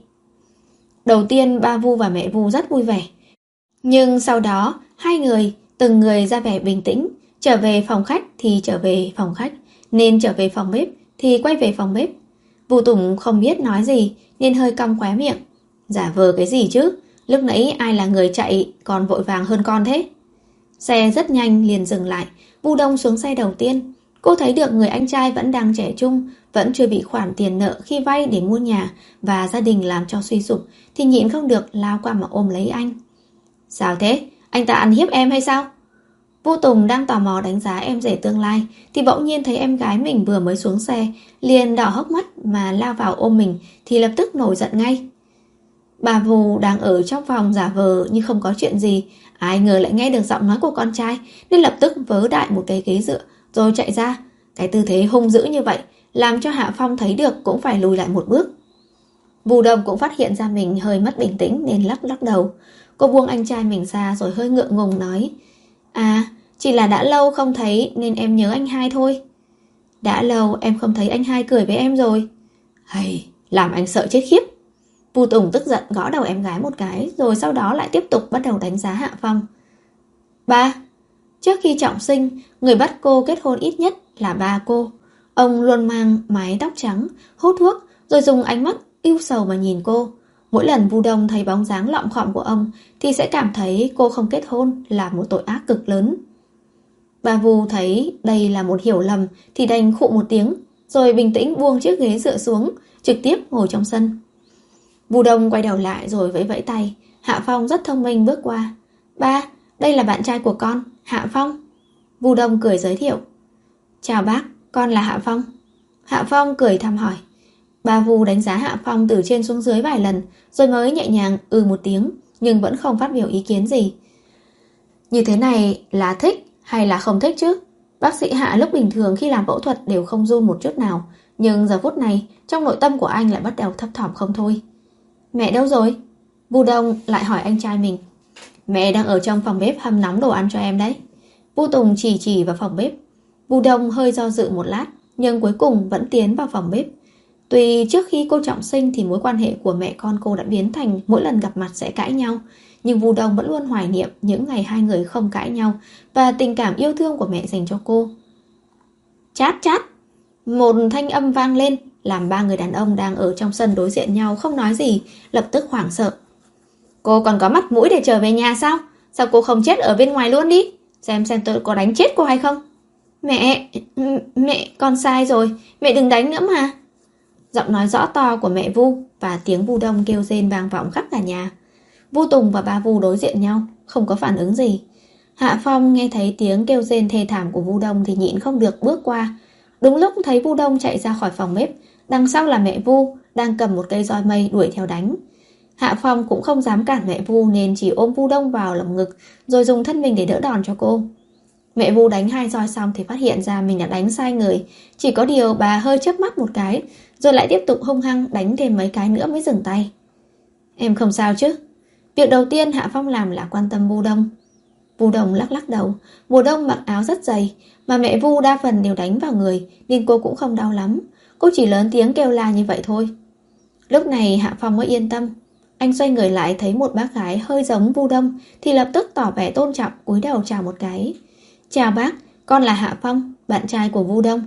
Đầu tiên ba Vu và mẹ Vu rất vui vẻ. Nhưng sau đó, hai người, từng người ra vẻ bình tĩnh. Trở về phòng khách thì trở về phòng khách, nên trở về phòng bếp thì quay về phòng bếp. Vu Tùng không biết nói gì nên hơi cong khóe miệng. Giả vờ cái gì chứ? Lúc nãy ai là người chạy còn vội vàng hơn con thế? Xe rất nhanh liền dừng lại. Vu Đông xuống xe đầu tiên. Cô thấy được người anh trai vẫn đang trẻ trung, vẫn chưa bị khoản tiền nợ khi vay để mua nhà và gia đình làm cho suy sụp, thì nhịn không được lao qua mà ôm lấy anh. Sao thế? Anh ta ăn hiếp em hay sao? Vu Tùng đang tò mò đánh giá em rể tương lai thì bỗng nhiên thấy em gái mình vừa mới xuống xe, liền đỏ hốc mắt mà lao vào ôm mình thì lập tức nổi giận ngay. Bà Vu đang ở trong phòng giả vờ như không có chuyện gì, ai ngờ lại nghe được giọng nói của con trai nên lập tức vớ đại một cái ghế dựa rồi chạy ra. Cái tư thế hung dữ như vậy làm cho Hạ Phong thấy được cũng phải lùi lại một bước. Vu Đông cũng phát hiện ra mình hơi mất bình tĩnh nên lắc lắc đầu. Cô buông anh trai mình ra rồi hơi ngượng ngùng nói. À, chỉ là đã lâu không thấy nên em nhớ anh hai thôi. Đã lâu em không thấy anh hai cười với em rồi. Hay, làm anh sợ chết khiếp. Vu Tùng tức giận gõ đầu em gái một cái, rồi sau đó lại tiếp tục bắt đầu đánh giá Hạ Phong. Ba, trước khi trọng sinh, người bắt cô kết hôn ít nhất là ba cô. Ông luôn mang mái tóc trắng, hút thuốc, rồi dùng ánh mắt ưu sầu mà nhìn cô. Mỗi lần Vu Đông thấy bóng dáng lọm khọm của ông thì sẽ cảm thấy cô không kết hôn là một tội ác cực lớn. Bà Vu thấy đây là một hiểu lầm thì đành khụ một tiếng, rồi bình tĩnh buông chiếc ghế dựa xuống, trực tiếp ngồi trong sân. Vu Đông quay đầu lại rồi vẫy vẫy tay. Hạ Phong rất thông minh bước qua. Ba, đây là bạn trai của con, Hạ Phong. Vu Đông cười giới thiệu. Chào bác, con là Hạ Phong. Hạ Phong cười thăm hỏi. Bà Vu đánh giá Hạ Phong từ trên xuống dưới vài lần rồi mới nhẹ nhàng ừ một tiếng, nhưng vẫn không phát biểu ý kiến gì. Như thế này là thích hay là không thích chứ? Bác sĩ Hạ lúc bình thường khi làm phẫu thuật đều không run một chút nào, nhưng giờ phút này trong nội tâm của anh lại bắt đầu thấp thỏm không thôi. Mẹ đâu rồi? Vu Đông lại hỏi anh trai mình. Mẹ đang ở trong phòng bếp hâm nóng đồ ăn cho em đấy. Vu Tùng chỉ chỉ vào phòng bếp. Vu Đông hơi do dự một lát, nhưng cuối cùng vẫn tiến vào phòng bếp. Tuy trước khi cô trọng sinh thì mối quan hệ của mẹ con cô đã biến thành mỗi lần gặp mặt sẽ cãi nhau, nhưng Vu Đông vẫn luôn hoài niệm những ngày hai người không cãi nhau và tình cảm yêu thương của mẹ dành cho cô. Chát chát! Một thanh âm vang lên, làm ba người đàn ông đang ở trong sân đối diện nhau không nói gì, lập tức hoảng sợ. Cô còn có mặt mũi để trở về nhà sao? Sao cô không chết ở bên ngoài luôn đi? Xem xem tôi có đánh chết cô hay không? Mẹ, mẹ, con sai rồi, mẹ đừng đánh nữa mà. Giọng nói rõ to của mẹ Vu và tiếng Vu Đông kêu rên vang vọng khắp cả nhà. Vu Tùng và ba Vu đối diện nhau, không có phản ứng gì. Hạ Phong nghe thấy tiếng kêu rên thê thảm của Vu Đông thì nhịn không được bước qua. Đúng lúc thấy Vu Đông chạy ra khỏi phòng bếp, đằng sau là mẹ Vu đang cầm một cây roi mây đuổi theo đánh. Hạ Phong cũng không dám cản mẹ Vu nên chỉ ôm Vu Đông vào lồng ngực rồi dùng thân mình để đỡ đòn cho cô. Mẹ Vu đánh hai roi xong thì phát hiện ra mình đã đánh sai người. Chỉ có điều bà hơi chớp mắt một cái rồi lại tiếp tục hung hăng đánh thêm mấy cái nữa mới dừng tay. Em không sao chứ? Việc đầu tiên Hạ Phong làm là quan tâm Vu Đông. Vu Đông lắc lắc đầu. Mùa đông mặc áo rất dày, mà mẹ Vu đa phần đều đánh vào người nên cô cũng không đau lắm. Cô chỉ lớn tiếng kêu la như vậy thôi. Lúc này Hạ Phong mới yên tâm. Anh xoay người lại thấy một bác gái hơi giống Vu Đông thì lập tức tỏ vẻ tôn trọng cúi đầu chào một cái. Chào bác, con là Hạ Phong, bạn trai của Vu Đông.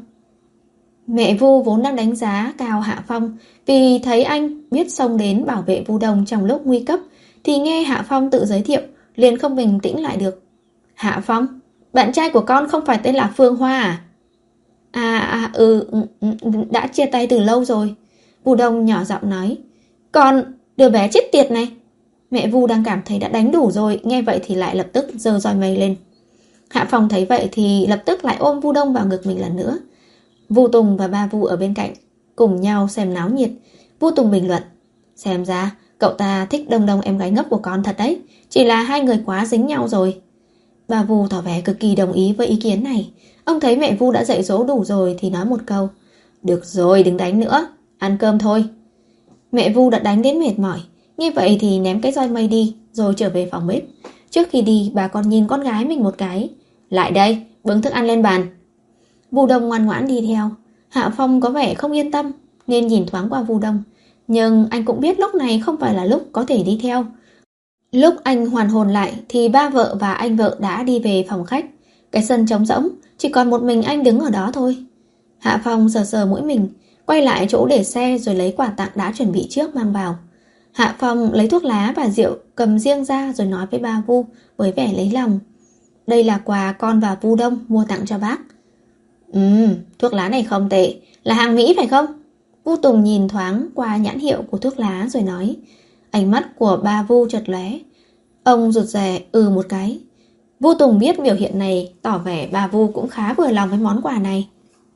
Mẹ Vu vốn đang đánh giá cao Hạ Phong vì thấy anh biết xông đến bảo vệ Vu Đông trong lúc nguy cấp, thì nghe Hạ Phong tự giới thiệu liền không bình tĩnh lại được. Hạ Phong, bạn trai của con không phải tên là Phương Hoa à? À, à ừ, đã chia tay từ lâu rồi. Vu Đông nhỏ giọng nói. Con, đứa bé chết tiệt này. Mẹ Vu đang cảm thấy đã đánh đủ rồi, nghe vậy thì lại lập tức giơ roi mây lên. Hạ Phong thấy vậy thì lập tức lại ôm Vu Đông vào ngực mình lần nữa. Vu Tùng và ba Vu ở bên cạnh cùng nhau xem náo nhiệt. Vu Tùng bình luận. Xem ra cậu ta thích Đông Đông em gái ngốc của con thật đấy. Chỉ là hai người quá dính nhau rồi. Ba Vu tỏ vẻ cực kỳ đồng ý với ý kiến này. Ông thấy mẹ Vu đã dạy dỗ đủ rồi thì nói một câu. Được rồi, đừng đánh nữa, ăn cơm thôi. Mẹ Vu đã đánh đến mệt mỏi. Nghe vậy thì ném cái roi mây đi rồi trở về phòng bếp. Trước khi đi bà còn nhìn con gái mình một cái. Lại đây, bưng thức ăn lên bàn. Vu Đông ngoan ngoãn đi theo. Hạ Phong có vẻ không yên tâm nên nhìn thoáng qua Vu Đông. Nhưng anh cũng biết lúc này không phải là lúc có thể đi theo. Lúc anh hoàn hồn lại thì ba vợ và anh vợ đã đi về phòng khách. Cái sân trống rỗng, chỉ còn một mình anh đứng ở đó thôi. Hạ Phong sờ sờ mũi mình, quay lại chỗ để xe rồi lấy quà tặng đã chuẩn bị trước mang vào. Hạ Phong lấy thuốc lá và rượu cầm riêng ra rồi nói với ba Vu với vẻ lấy lòng. Đây là quà con và Vu Đông mua tặng cho bác. Ừm, thuốc lá này không tệ, là hàng Mỹ phải không? Vu Tùng nhìn thoáng qua nhãn hiệu của thuốc lá rồi nói. Ánh mắt của ba Vu chợt lóe. Ông rụt rè ừ một cái. Vu Tùng biết biểu hiện này tỏ vẻ ba Vu cũng khá vừa lòng với món quà này.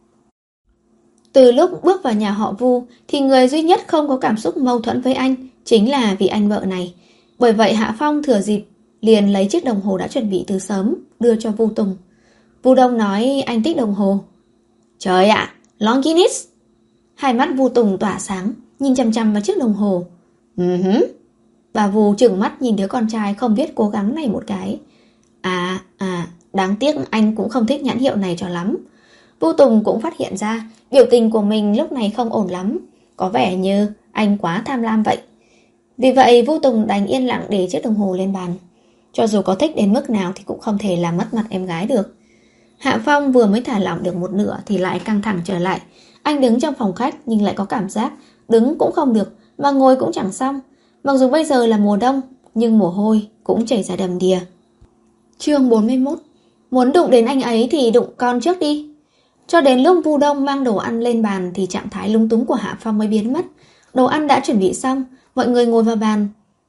Từ lúc bước vào nhà họ Vu thì người duy nhất không có cảm xúc mâu thuẫn với anh chính là vị anh vợ này. Bởi vậy Hạ Phong thừa dịp liền lấy chiếc đồng hồ đã chuẩn bị từ sớm đưa cho Vu Tùng. Vu Đông nói anh thích đồng hồ. Trời ạ, à, Longines. Hai mắt Vu Tùng tỏa sáng, nhìn chăm chăm vào chiếc đồng hồ. Uh-huh. Bà Vu trừng mắt nhìn đứa con trai không biết cố gắng này một cái. À, à, đáng tiếc anh cũng không thích nhãn hiệu này cho lắm. Vu Tùng cũng phát hiện ra biểu tình của mình lúc này không ổn lắm. Có vẻ như anh quá tham lam vậy. Vì vậy Vu Tùng đành yên lặng để chiếc đồng hồ lên bàn. Cho dù có thích đến mức nào thì cũng không thể làm mất mặt em gái được. Hạ Phong vừa mới thả lỏng được một nửa thì lại căng thẳng trở lại. Anh đứng trong phòng khách nhưng lại có cảm giác đứng cũng không được mà ngồi cũng chẳng xong. Mặc dù bây giờ là mùa đông nhưng mồ hôi cũng chảy ra đầm đìa. Chương bốn mươi mốt. Muốn đụng đến anh ấy thì đụng con trước đi. Cho đến lúc Vu Đông mang đồ ăn lên bàn thì trạng thái lung túng của Hạ Phong mới biến mất. Đồ ăn đã chuẩn bị xong, mọi người ngồi vào bàn.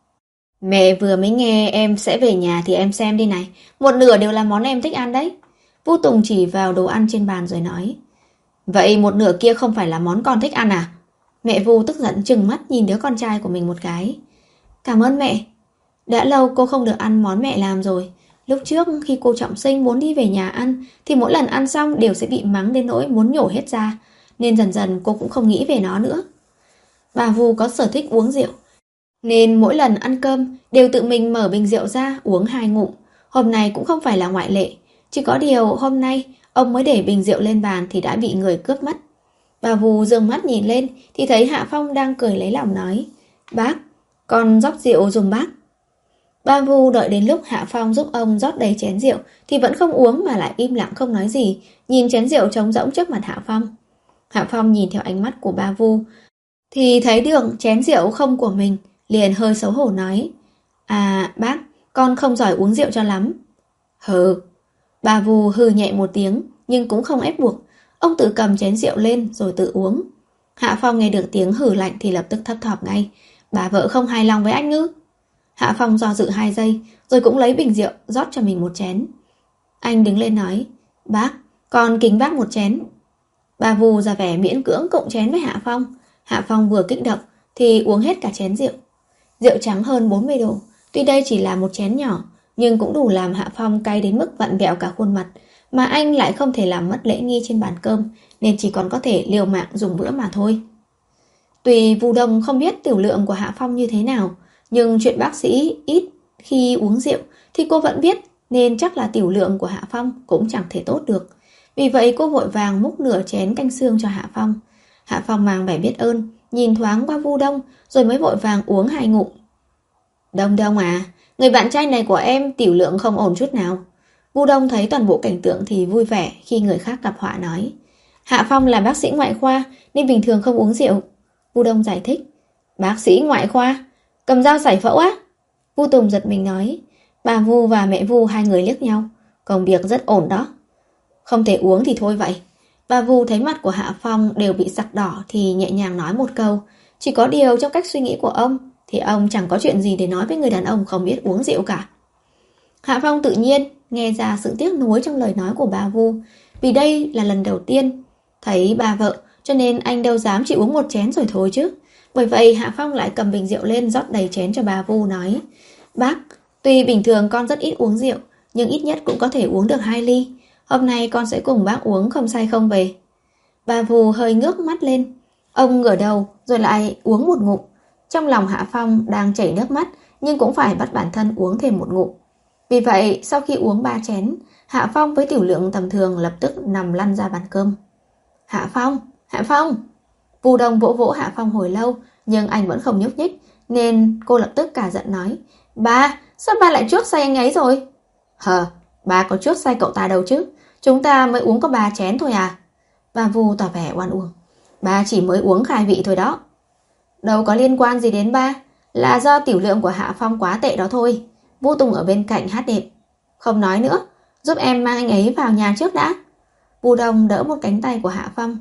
Mẹ vừa mới nghe em sẽ về nhà thì em xem đi này. Một nửa đều là món em thích ăn đấy. Vu Tùng chỉ vào đồ ăn trên bàn rồi nói. Vậy một nửa kia không phải là món con thích ăn à? Mẹ Vu tức giận trừng mắt nhìn đứa con trai của mình một cái. Cảm ơn mẹ. Đã lâu cô không được ăn món mẹ làm rồi. Lúc trước khi cô trọng sinh muốn đi về nhà ăn thì mỗi lần ăn xong đều sẽ bị mắng đến nỗi muốn nhổ hết ra. Nên dần dần cô cũng không nghĩ về nó nữa. Bà Vu có sở thích uống rượu nên mỗi lần ăn cơm đều tự mình mở bình rượu ra uống hai ngụm. Hôm nay cũng không phải là ngoại lệ. Chỉ có điều hôm nay ông mới để bình rượu lên bàn thì đã bị người cướp mất. Bà Vu giương mắt nhìn lên thì thấy Hạ Phong đang cười lấy lòng nói. Bác, con rót rượu dùng bác. Bà Vu đợi đến lúc Hạ Phong giúp ông rót đầy chén rượu thì vẫn không uống mà lại im lặng không nói gì, nhìn chén rượu trống rỗng trước mặt Hạ Phong. Hạ Phong nhìn theo ánh mắt của bà Vu thì thấy được chén rượu không của mình, liền hơi xấu hổ nói. À bác, con không giỏi uống rượu cho lắm. Hừ. Bà Vu hừ nhẹ một tiếng, nhưng cũng không ép buộc. Ông tự cầm chén rượu lên rồi tự uống. Hạ Phong nghe được tiếng hử lạnh thì lập tức thấp thỏm ngay. Bà vợ không hài lòng với anh ư? Hạ Phong do dự hai giây rồi cũng lấy bình rượu rót cho mình một chén. Anh đứng lên nói, bác, con kính bác một chén. Bà Vù ra vẻ miễn cưỡng cộng chén với Hạ Phong. Hạ Phong vừa kích động thì uống hết cả chén rượu. Rượu trắng hơn bốn mươi độ. Tuy đây chỉ là một chén nhỏ, nhưng cũng đủ làm Hạ Phong cay đến mức vặn vẹo cả khuôn mặt. Mà anh lại không thể làm mất lễ nghi trên bàn cơm, nên chỉ còn có thể liều mạng dùng bữa mà thôi. Tuy Vu Đông không biết tiểu lượng của Hạ Phong như thế nào, nhưng chuyện bác sĩ ít khi uống rượu thì cô vẫn biết, nên chắc là tiểu lượng của Hạ Phong cũng chẳng thể tốt được. Vì vậy cô vội vàng múc nửa chén canh xương cho Hạ Phong. Hạ Phong mang vẻ biết ơn, nhìn thoáng qua Vu Đông rồi mới vội vàng uống hai ngụm. Đông Đông à, người bạn trai này của em tiểu lượng không ổn chút nào. Vu Đông thấy toàn bộ cảnh tượng thì vui vẻ khi người khác gặp họa nói. Hạ Phong là bác sĩ ngoại khoa nên bình thường không uống rượu. Vu Đông giải thích. Bác sĩ ngoại khoa? Cầm dao giải phẫu á? Vu Tùng giật mình nói. Bà Vu và mẹ Vu hai người liếc nhau. Công việc rất ổn đó. Không thể uống thì thôi vậy. Bà Vu thấy mặt của Hạ Phong đều bị sặc đỏ thì nhẹ nhàng nói một câu. Chỉ có điều trong cách suy nghĩ của ông thì ông chẳng có chuyện gì để nói với người đàn ông không biết uống rượu cả. Hạ Phong tự nhiên nghe ra sự tiếc nuối trong lời nói của bà Vu. Vì đây là lần đầu tiên thấy bà vợ, cho nên anh đâu dám chỉ uống một chén rồi thôi chứ. Bởi vậy Hạ Phong lại cầm bình rượu lên rót đầy chén cho bà Vu nói. Bác, tuy bình thường con rất ít uống rượu, nhưng ít nhất cũng có thể uống được hai ly. Hôm nay con sẽ cùng bác uống không say không về. Bà Vù hơi ngước mắt lên. Ông ngửa đầu rồi lại uống một ngụm. Trong lòng Hạ Phong đang chảy nước mắt, nhưng cũng phải bắt bản thân uống thêm một ngụm. Vì vậy sau khi uống ba chén, Hạ Phong với tiểu lượng tầm thường lập tức nằm lăn ra bàn cơm. Hạ Phong, Hạ Phong. Vu Đông vỗ vỗ Hạ Phong hồi lâu, nhưng anh vẫn không nhúc nhích, nên cô lập tức cả giận nói. Ba, sao ba lại chuốc say anh ấy rồi? Hờ, ba có chuốc say cậu ta đâu chứ. Chúng ta mới uống có ba chén thôi à. Bà Vu tỏ vẻ oan uổng. Ba chỉ mới uống khai vị thôi đó. Đâu có liên quan gì đến ba. Là do tiểu lượng của Hạ Phong quá tệ đó thôi. Vu Tùng ở bên cạnh hát đệm. Không nói nữa, giúp em mang anh ấy vào nhà trước đã. Vu Đông đỡ một cánh tay của Hạ Phong.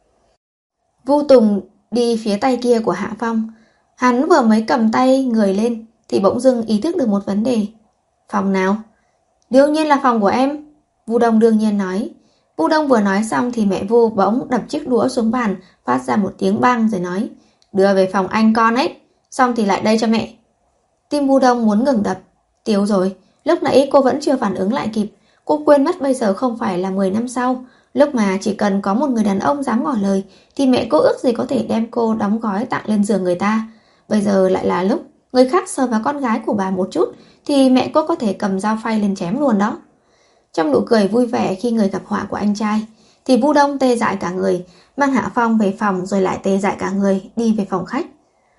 Vu Tùng đi phía tay kia của Hạ Phong. Hắn vừa mới cầm tay người lên thì bỗng dưng ý thức được một vấn đề. Phòng nào? Đương nhiên là phòng của em. Vu Đông đương nhiên nói. Vu Đông vừa nói xong thì mẹ Vu bỗng đập chiếc đũa xuống bàn, phát ra một tiếng bang rồi nói. Đưa về phòng anh con ấy, xong thì lại đây cho mẹ. Tim Vu Đông muốn ngừng đập. Tiêu rồi, lúc nãy cô vẫn chưa phản ứng lại kịp. Cô quên mất bây giờ không phải là mười năm sau, lúc mà chỉ cần có một người đàn ông dám ngỏ lời thì mẹ cô ước gì có thể đem cô đóng gói tặng lên giường người ta. Bây giờ lại là lúc người khác sờ vào con gái của bà một chút thì mẹ cô có thể cầm dao phay lên chém luôn đó. Trong nụ cười vui vẻ khi người gặp họa của anh trai thì Vu Đông tê dại cả người, mang Hạ Phong về phòng rồi lại tê dại cả người đi về phòng khách.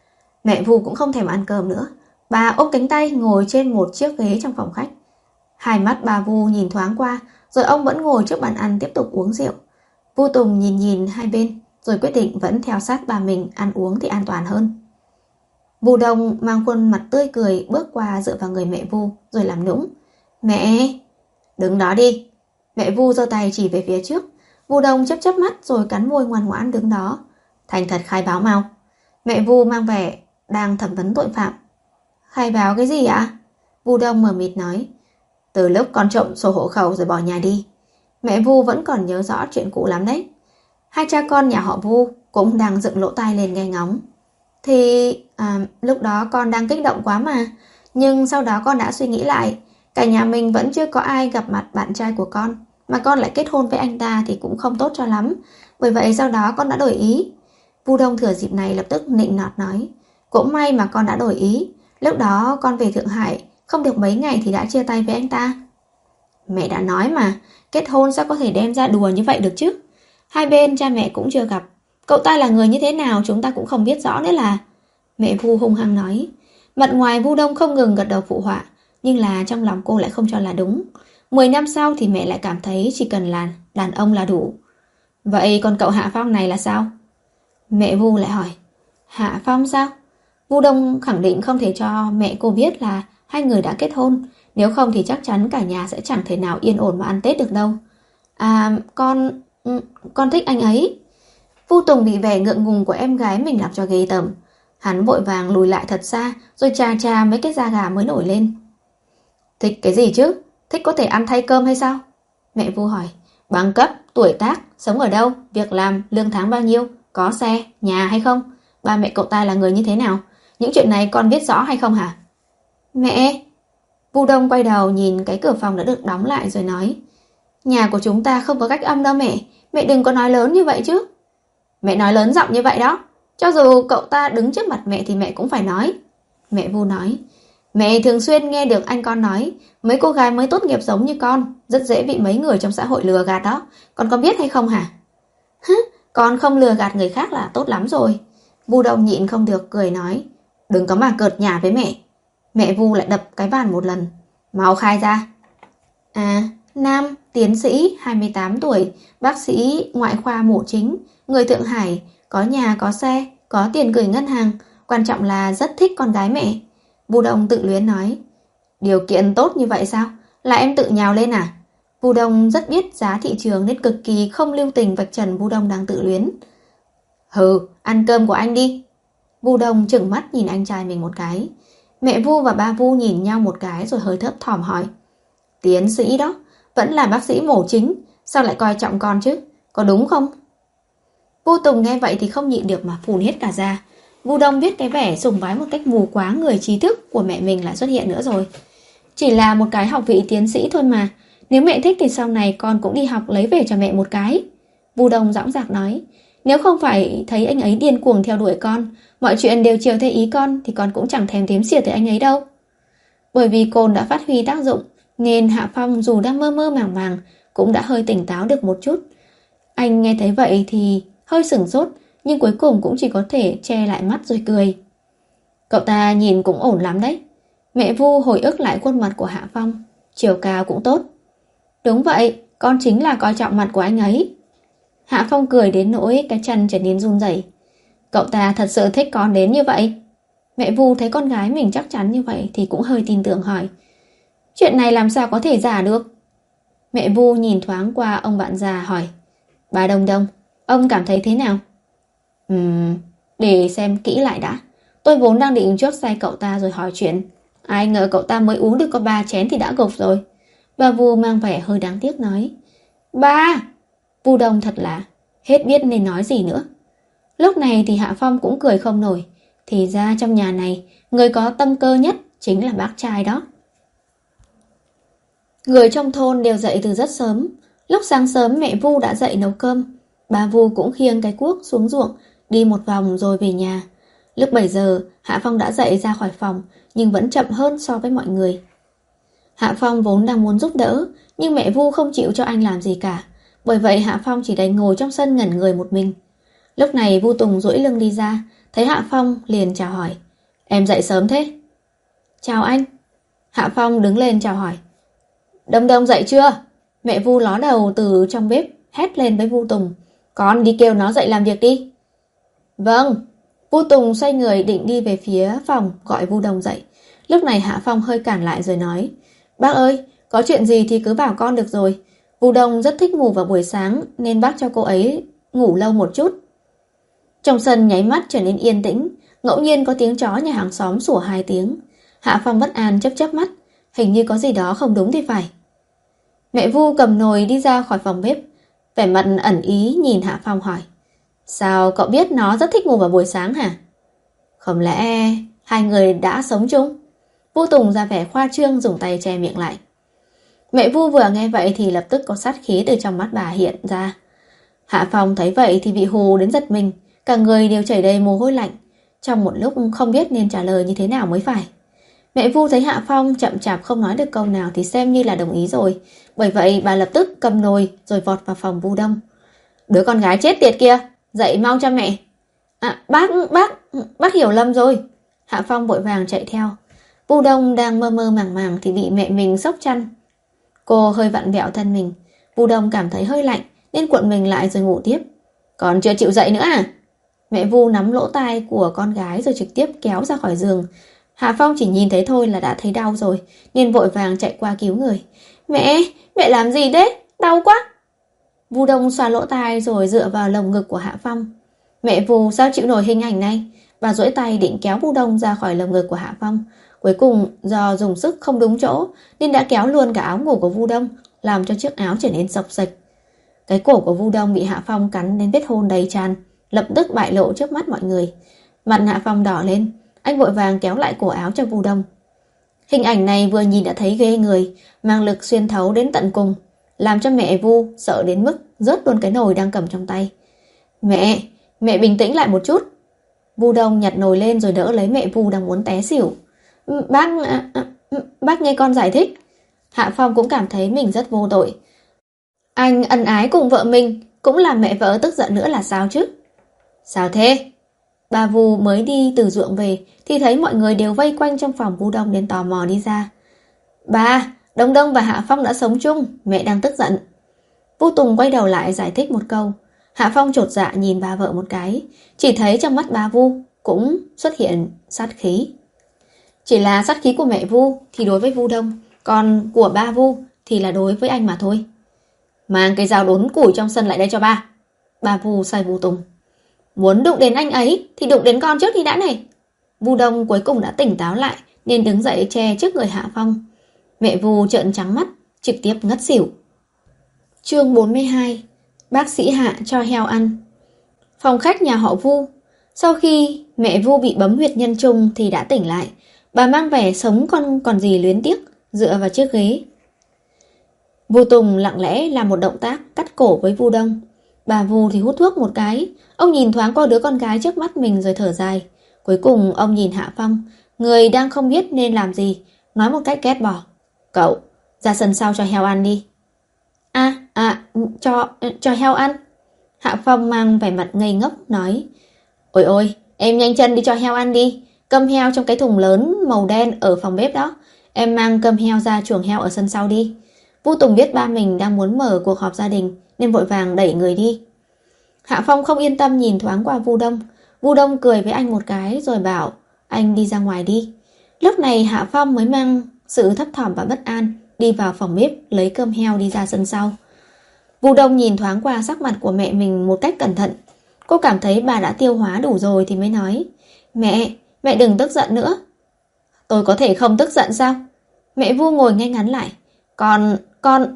Mẹ Vu cũng không thèm ăn cơm nữa. Bà ôm cánh tay ngồi trên một chiếc ghế trong phòng khách. Hai mắt bà Vu nhìn thoáng qua, rồi ông vẫn ngồi trước bàn ăn tiếp tục uống rượu. Vu Tùng nhìn nhìn hai bên, rồi quyết định vẫn theo sát bà mình, ăn uống thì an toàn hơn. Vu Đông mang khuôn mặt tươi cười bước qua dựa vào người mẹ Vu rồi làm nũng. Mẹ, đứng đó đi. Mẹ Vu giơ tay chỉ về phía trước. Vu Đông chớp chớp mắt rồi cắn môi ngoan ngoãn đứng đó. Thành thật khai báo mau. Mẹ Vu mang vẻ đang thẩm vấn tội phạm. Khai báo cái gì ạ? Vu Đông mờ mịt nói. Từ lúc con trộm sổ hộ khẩu rồi bỏ nhà đi. Mẹ Vu vẫn còn nhớ rõ chuyện cũ lắm đấy. Hai cha con nhà họ Vu cũng đang dựng lỗ tai lên nghe ngóng. Thì à, lúc đó con đang kích động quá mà. Nhưng sau đó con đã suy nghĩ lại. Cả nhà mình vẫn chưa có ai gặp mặt bạn trai của con, mà con lại kết hôn với anh ta thì cũng không tốt cho lắm. Bởi vậy sau đó con đã đổi ý. Vu Đông thừa dịp này lập tức nịnh nọt nói. Cũng may mà con đã đổi ý. Lúc đó con về Thượng Hải không được mấy ngày thì đã chia tay với anh ta. Mẹ đã nói mà, kết hôn sao có thể đem ra đùa như vậy được chứ. Hai bên cha mẹ cũng chưa gặp. Cậu ta là người như thế nào chúng ta cũng không biết rõ nữa là. Mẹ Vu hung hăng nói. Mặt ngoài Vu Đông không ngừng gật đầu phụ họa, nhưng là trong lòng cô lại không cho là đúng. Mười năm sau thì mẹ lại cảm thấy chỉ cần là đàn ông là đủ. Vậy còn cậu Hạ Phong này là sao? Mẹ Vu lại hỏi. Hạ Phong sao? Vu Đông khẳng định không thể cho mẹ cô biết là hai người đã kết hôn. Nếu không thì chắc chắn cả nhà sẽ chẳng thể nào yên ổn mà ăn Tết được đâu. À, con... con thích anh ấy. Vu Tùng bị vẻ ngượng ngùng của em gái mình làm cho ghê tởm. Hắn vội vàng lùi lại thật xa, rồi chà chà mấy cái da gà mới nổi lên. Thích cái gì chứ? Thích có thể ăn thay cơm hay sao? Mẹ Vu hỏi. Bằng cấp, tuổi tác, sống ở đâu, việc làm, lương tháng bao nhiêu, có xe, nhà hay không? Ba mẹ cậu ta là người như thế nào? Những chuyện này con biết rõ hay không hả? Mẹ! Vu Đông quay đầu nhìn cái cửa phòng đã được đóng lại rồi nói. Nhà của chúng ta không có cách âm đâu mẹ. Mẹ đừng có nói lớn như vậy chứ. Mẹ nói lớn giọng như vậy đó. Cho dù cậu ta đứng trước mặt mẹ thì mẹ cũng phải nói. Mẹ Vu nói. Mẹ thường xuyên nghe được anh con nói mấy cô gái mới tốt nghiệp giống như con rất dễ bị mấy người trong xã hội lừa gạt đó. Con có biết hay không hả? Hứ, con không lừa gạt người khác là tốt lắm rồi. Vu Đông nhịn không được cười nói. Đừng có mà cợt nhả với mẹ. Mẹ Vu lại đập cái bàn một lần. Mau khai ra. À, nam, tiến sĩ, hai mươi tám tuổi, bác sĩ ngoại khoa mổ chính, người Thượng Hải, có nhà có xe, có tiền gửi ngân hàng, quan trọng là rất thích con gái mẹ. Vu Đông tự luyến nói. Điều kiện tốt như vậy sao? Là em tự nhào lên à? Vu Đông rất biết giá thị trường nên cực kỳ không lưu tình vạch trần Vu Đông đang tự luyến. Hừ, ăn cơm của anh đi. Vu Đông trừng mắt nhìn anh trai mình một cái. Mẹ Vu và ba Vu nhìn nhau một cái rồi hơi thấp thỏm hỏi. Tiến sĩ đó, vẫn là bác sĩ mổ chính, sao lại coi trọng con chứ? Có đúng không? Vu Tùng nghe vậy thì không nhịn được mà phun hết cả ra. Vu Đông biết cái vẻ sùng bái một cách mù quáng người trí thức của mẹ mình lại xuất hiện nữa rồi. Chỉ là một cái học vị tiến sĩ thôi mà. Nếu mẹ thích thì sau này con cũng đi học lấy về cho mẹ một cái. Vu Đông dõng dạc nói. Nếu không phải thấy anh ấy điên cuồng theo đuổi con, mọi chuyện đều chiều theo ý con, thì con cũng chẳng thèm đếm xỉa tới anh ấy đâu. Bởi vì cồn đã phát huy tác dụng, nên Hạ Phong dù đang mơ mơ màng màng cũng đã hơi tỉnh táo được một chút. Anh nghe thấy vậy thì hơi sửng sốt, nhưng cuối cùng cũng chỉ có thể che lại mắt rồi cười. Cậu ta nhìn cũng ổn lắm đấy. Mẹ Vu hồi ức lại khuôn mặt của Hạ Phong, chiều cao cũng tốt. Đúng vậy, con chính là coi trọng mặt của anh ấy. Hạ Phong cười đến nỗi cái chân trở nên run rẩy. Cậu ta thật sự thích con đến như vậy? Mẹ Vu thấy con gái mình chắc chắn như vậy thì cũng hơi tin tưởng hỏi. Chuyện này làm sao có thể giả được? Mẹ Vu nhìn thoáng qua ông bạn già hỏi. Bà Đông Đông, ông cảm thấy thế nào? Ừm, để xem kỹ lại đã. Tôi vốn đang định trước say cậu ta rồi hỏi chuyện. Ai ngờ cậu ta mới uống được có ba chén thì đã gục rồi. Bà Vu mang vẻ hơi đáng tiếc nói. Ba! Vu Đông thật là hết biết nên nói gì nữa. Lúc này thì Hạ Phong cũng cười không nổi. Thì ra trong nhà này, người có tâm cơ nhất chính là bác trai đó. Người trong thôn đều dậy từ rất sớm. Lúc sáng sớm mẹ Vu đã dậy nấu cơm. Bà Vu cũng khiêng cái cuốc xuống ruộng, đi một vòng rồi về nhà. Lúc bảy giờ, Hạ Phong đã dậy ra khỏi phòng, nhưng vẫn chậm hơn so với mọi người. Hạ Phong vốn đang muốn giúp đỡ, nhưng mẹ Vu không chịu cho anh làm gì cả. Bởi vậy Hạ Phong chỉ đành ngồi trong sân ngẩn người một mình. Lúc này Vu Tùng duỗi lưng đi ra, thấy Hạ Phong liền chào hỏi. Em dậy sớm thế? Chào anh. Hạ Phong đứng lên chào hỏi. Đông Đông dậy chưa? Mẹ Vu ló đầu từ trong bếp, hét lên với Vu Tùng. Con đi kêu nó dậy làm việc đi. Vâng. Vu Tùng xoay người định đi về phía phòng gọi Vu Đông dậy. Lúc này Hạ Phong hơi cản lại rồi nói. Bác ơi, có chuyện gì thì cứ bảo con được rồi. Vu Đông rất thích ngủ vào buổi sáng nên bác cho cô ấy ngủ lâu một chút. Trong sân nháy mắt trở nên yên tĩnh, ngẫu nhiên có tiếng chó nhà hàng xóm sủa hai tiếng. Hạ Phong bất an chớp chớp mắt, hình như có gì đó không đúng thì phải. Mẹ Vu cầm nồi đi ra khỏi phòng bếp, vẻ mặt ẩn ý nhìn Hạ Phong hỏi. Sao cậu biết nó rất thích ngủ vào buổi sáng hả? Không lẽ hai người đã sống chung? Vu Tùng ra vẻ khoa trương dùng tay che miệng lại. Mẹ Vu vừa nghe vậy thì lập tức có sát khí từ trong mắt bà hiện ra. Hạ Phong thấy vậy thì bị hù đến giật mình, cả người đều chảy đầy mồ hôi lạnh. Trong một lúc không biết nên trả lời như thế nào mới phải. Mẹ Vu thấy Hạ Phong chậm chạp không nói được câu nào thì xem như là đồng ý rồi. Bởi vậy bà lập tức cầm nồi rồi vọt vào phòng Vu Đông. Đứa con gái chết tiệt kia, dậy mau cho mẹ. À, bác, bác, bác hiểu lầm rồi. Hạ Phong vội vàng chạy theo. Vu Đông đang mơ mơ màng màng thì bị mẹ mình xốc chăn. Cô hơi vặn vẹo thân mình. Vu Đông cảm thấy hơi lạnh nên cuộn mình lại rồi ngủ tiếp. Còn chưa chịu dậy nữa à? Mẹ Vu nắm lỗ tai của con gái rồi trực tiếp kéo ra khỏi giường. Hạ Phong chỉ nhìn thấy thôi là đã thấy đau rồi, nên vội vàng chạy qua cứu người. Mẹ, mẹ làm gì đấy? Đau quá. Vu Đông xoa lỗ tai rồi dựa vào lồng ngực của Hạ Phong. Mẹ Vu sao chịu nổi hình ảnh này? Bà duỗi tay định kéo Vu Đông ra khỏi lồng ngực của Hạ Phong. Cuối cùng do dùng sức không đúng chỗ nên đã kéo luôn cả áo ngủ của Vu Đông, làm cho chiếc áo trở nên xộc xệch. Cái cổ của Vu Đông bị Hạ Phong cắn đến vết hôn đầy tràn, lập tức bại lộ trước mắt mọi người. Mặt Hạ Phong đỏ lên, anh vội vàng kéo lại cổ áo cho Vu Đông. Hình ảnh này vừa nhìn đã thấy ghê người, mang lực xuyên thấu đến tận cùng, làm cho mẹ Vu sợ đến mức rớt luôn cái nồi đang cầm trong tay. Mẹ, mẹ bình tĩnh lại một chút. Vu Đông nhặt nồi lên rồi đỡ lấy mẹ Vu đang muốn té xỉu. Bác, à, à, bác nghe con giải thích. Hạ Phong cũng cảm thấy mình rất vô tội. Anh ân ái cùng vợ mình, cũng làm mẹ vợ tức giận nữa là sao chứ? Sao thế? Bà Vu mới đi từ ruộng về thì thấy mọi người đều vây quanh trong phòng Vu Đông nên tò mò đi ra. Bà, Đông Đông và Hạ Phong đã sống chung, mẹ đang tức giận. Vu Tùng quay đầu lại giải thích một câu. Hạ Phong chột dạ nhìn bà vợ một cái, chỉ thấy trong mắt bà Vu cũng xuất hiện sát khí. Chỉ là sát khí của mẹ Vu thì đối với Vu Đông, còn của ba Vu thì là đối với anh mà thôi. Mang cái dao đốn củi trong sân lại đây cho ba. Bà Vu sai Vu Tùng. Muốn đụng đến anh ấy thì đụng đến con trước đi đã này. Vu Đông cuối cùng đã tỉnh táo lại nên đứng dậy che trước người Hạ Phong. Mẹ Vu trợn trắng mắt, trực tiếp ngất xỉu. Chương bốn mươi hai. Bác sĩ Hạ cho heo ăn. Phòng khách nhà họ Vu. Sau khi mẹ Vu bị bấm huyệt nhân trung thì đã tỉnh lại. Bà mang vẻ sống con còn gì luyến tiếc, dựa vào chiếc ghế. Vu Tùng lặng lẽ làm một động tác cắt cổ với Vu Đông. Bà Vu thì hút thuốc một cái. Ông nhìn thoáng qua đứa con gái trước mắt mình rồi thở dài. Cuối cùng ông nhìn Hạ Phong, người đang không biết nên làm gì, nói một cách ghét bỏ. Cậu, ra sân sau cho heo ăn đi. À, à, cho, cho heo ăn. Hạ Phong mang vẻ mặt ngây ngốc nói. Ôi ôi, em nhanh chân đi cho heo ăn đi. Cơm heo trong cái thùng lớn màu đen ở phòng bếp đó. Em mang cơm heo ra chuồng heo ở sân sau đi. Vu Tùng biết ba mình đang muốn mở cuộc họp gia đình nên vội vàng đẩy người đi. Hạ Phong không yên tâm nhìn thoáng qua Vu Đông. Vu Đông cười với anh một cái rồi bảo anh đi ra ngoài đi. Lúc này Hạ Phong mới mang sự thấp thỏm và bất an đi vào phòng bếp lấy cơm heo đi ra sân sau. Vu Đông nhìn thoáng qua sắc mặt của mẹ mình một cách cẩn thận. Cô cảm thấy bà đã tiêu hóa đủ rồi thì mới nói. Mẹ, mẹ đừng tức giận nữa. Tôi có thể không tức giận sao? Mẹ Vu ngồi ngay ngắn lại. Con, con,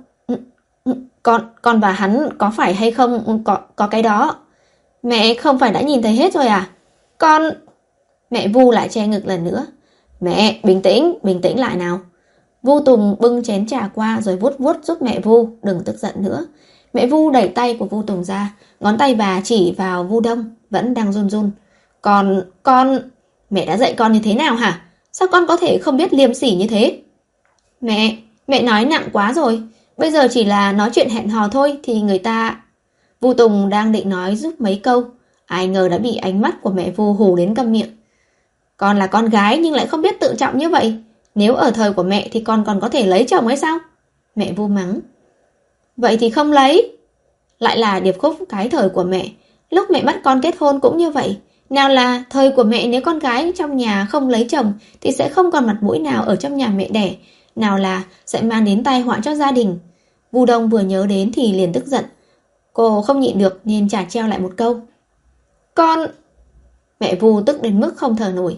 con, con và hắn có phải hay không có, có cái đó. Mẹ không phải đã nhìn thấy hết rồi à? Con... Mẹ Vu lại che ngực lần nữa. Mẹ, bình tĩnh, bình tĩnh lại nào. Vu Tùng bưng chén trà qua rồi vuốt vuốt giúp mẹ Vu đừng tức giận nữa. Mẹ Vu đẩy tay của Vu Tùng ra, ngón tay bà chỉ vào Vu Đông vẫn đang run run. Con, con... Mẹ đã dạy con như thế nào hả? Sao con có thể không biết liêm sỉ như thế? Mẹ, mẹ nói nặng quá rồi. Bây giờ chỉ là nói chuyện hẹn hò thôi thì người ta... Vu Tùng đang định nói giúp mấy câu, ai ngờ đã bị ánh mắt của mẹ Vu hù đến câm miệng. Con là con gái nhưng lại không biết tự trọng như vậy. Nếu ở thời của mẹ thì con còn có thể lấy chồng ấy sao? Mẹ Vu mắng. Vậy thì không lấy. Lại là điệp khúc cái thời của mẹ. Lúc mẹ bắt con kết hôn cũng như vậy. Nào là thời của mẹ nếu con gái trong nhà không lấy chồng thì sẽ không còn mặt mũi nào ở trong nhà mẹ đẻ. Nào là sẽ mang đến tai họa cho gia đình. Vu Đông vừa nhớ đến thì liền tức giận. Cô không nhịn được nên trả treo lại một câu. Con... Mẹ Vu tức đến mức không thở nổi.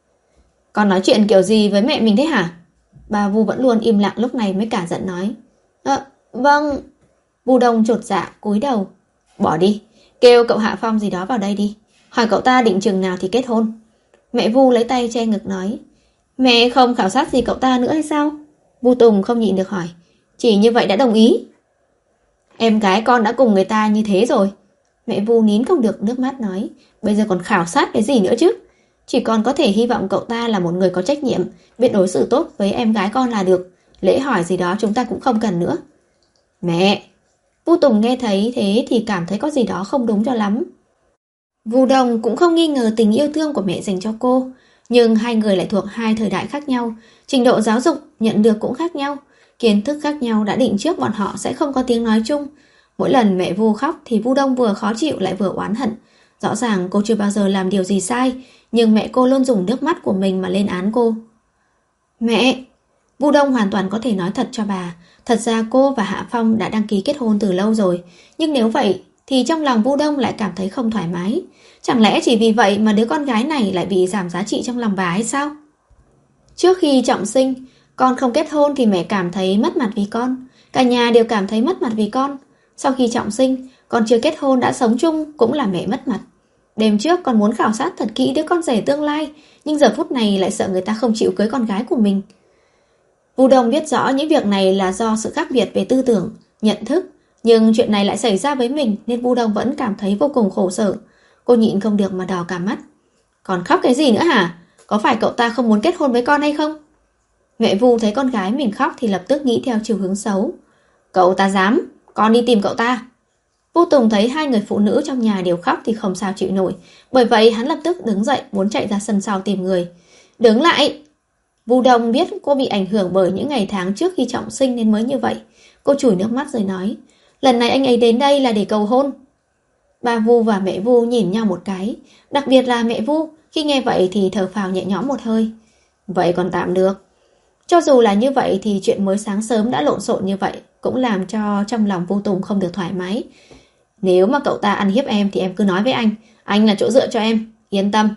Con nói chuyện kiểu gì với mẹ mình thế hả? Bà Vu vẫn luôn im lặng lúc này mới cả giận nói. À, vâng. Vu Đông chột dạ cúi đầu. Bỏ đi, kêu cậu Hạ Phong gì đó vào đây đi. Hỏi cậu ta định chừng nào thì kết hôn. Mẹ Vu lấy tay che ngực nói. Mẹ không khảo sát gì cậu ta nữa hay sao? Vu Tùng không nhịn được hỏi. Chỉ như vậy đã đồng ý. Em gái con đã cùng người ta như thế rồi. Mẹ Vu nín không được nước mắt nói. Bây giờ còn khảo sát cái gì nữa chứ? Chỉ còn có thể hy vọng cậu ta là một người có trách nhiệm, biết đối xử tốt với em gái con là được. Lễ hỏi gì đó chúng ta cũng không cần nữa. Mẹ! Vu Tùng nghe thấy thế thì cảm thấy có gì đó không đúng cho lắm. Vu Đông cũng không nghi ngờ tình yêu thương của mẹ dành cho cô. Nhưng hai người lại thuộc hai thời đại khác nhau. Trình độ giáo dục nhận được cũng khác nhau. Kiến thức khác nhau đã định trước bọn họ sẽ không có tiếng nói chung. Mỗi lần mẹ Vu khóc thì Vu Đông vừa khó chịu lại vừa oán hận. Rõ ràng cô chưa bao giờ làm điều gì sai, nhưng mẹ cô luôn dùng nước mắt của mình mà lên án cô. Mẹ! Vu Đông hoàn toàn có thể nói thật cho bà. Thật ra cô và Hạ Phong đã đăng ký kết hôn từ lâu rồi. Nhưng nếu vậy thì trong lòng Vu Đông lại cảm thấy không thoải mái. Chẳng lẽ chỉ vì vậy mà đứa con gái này lại bị giảm giá trị trong lòng bà hay sao? Trước khi trọng sinh, con không kết hôn thì mẹ cảm thấy mất mặt vì con. Cả nhà đều cảm thấy mất mặt vì con. Sau khi trọng sinh, con chưa kết hôn đã sống chung cũng là mẹ mất mặt. Đêm trước con muốn khảo sát thật kỹ đứa con rể tương lai, nhưng giờ phút này lại sợ người ta không chịu cưới con gái của mình. Vu Đông biết rõ những việc này là do sự khác biệt về tư tưởng, nhận thức, nhưng chuyện này lại xảy ra với mình nên Vu Đông vẫn cảm thấy vô cùng khổ sở. Cô nhịn không được mà đỏ cả mắt. Còn khóc cái gì nữa hả? Có phải cậu ta không muốn kết hôn với con hay không? Mẹ Vu thấy con gái mình khóc thì lập tức nghĩ theo chiều hướng xấu. Cậu ta dám, con đi tìm cậu ta. Vu Tùng thấy hai người phụ nữ trong nhà đều khóc thì không sao chịu nổi. Bởi vậy hắn lập tức đứng dậy muốn chạy ra sân sau tìm người. Đứng lại! Vu Đông biết cô bị ảnh hưởng bởi những ngày tháng trước khi trọng sinh nên mới như vậy. Cô chùi nước mắt rồi nói, lần này anh ấy đến đây là để cầu hôn. Ba Vu và mẹ Vu nhìn nhau một cái. Đặc biệt là mẹ Vu, khi nghe vậy thì thở phào nhẹ nhõm một hơi. Vậy còn tạm được. Cho dù là như vậy thì chuyện mới sáng sớm đã lộn xộn như vậy cũng làm cho trong lòng Vu Tùng không được thoải mái. Nếu mà cậu ta ăn hiếp em thì em cứ nói với anh, anh là chỗ dựa cho em, yên tâm.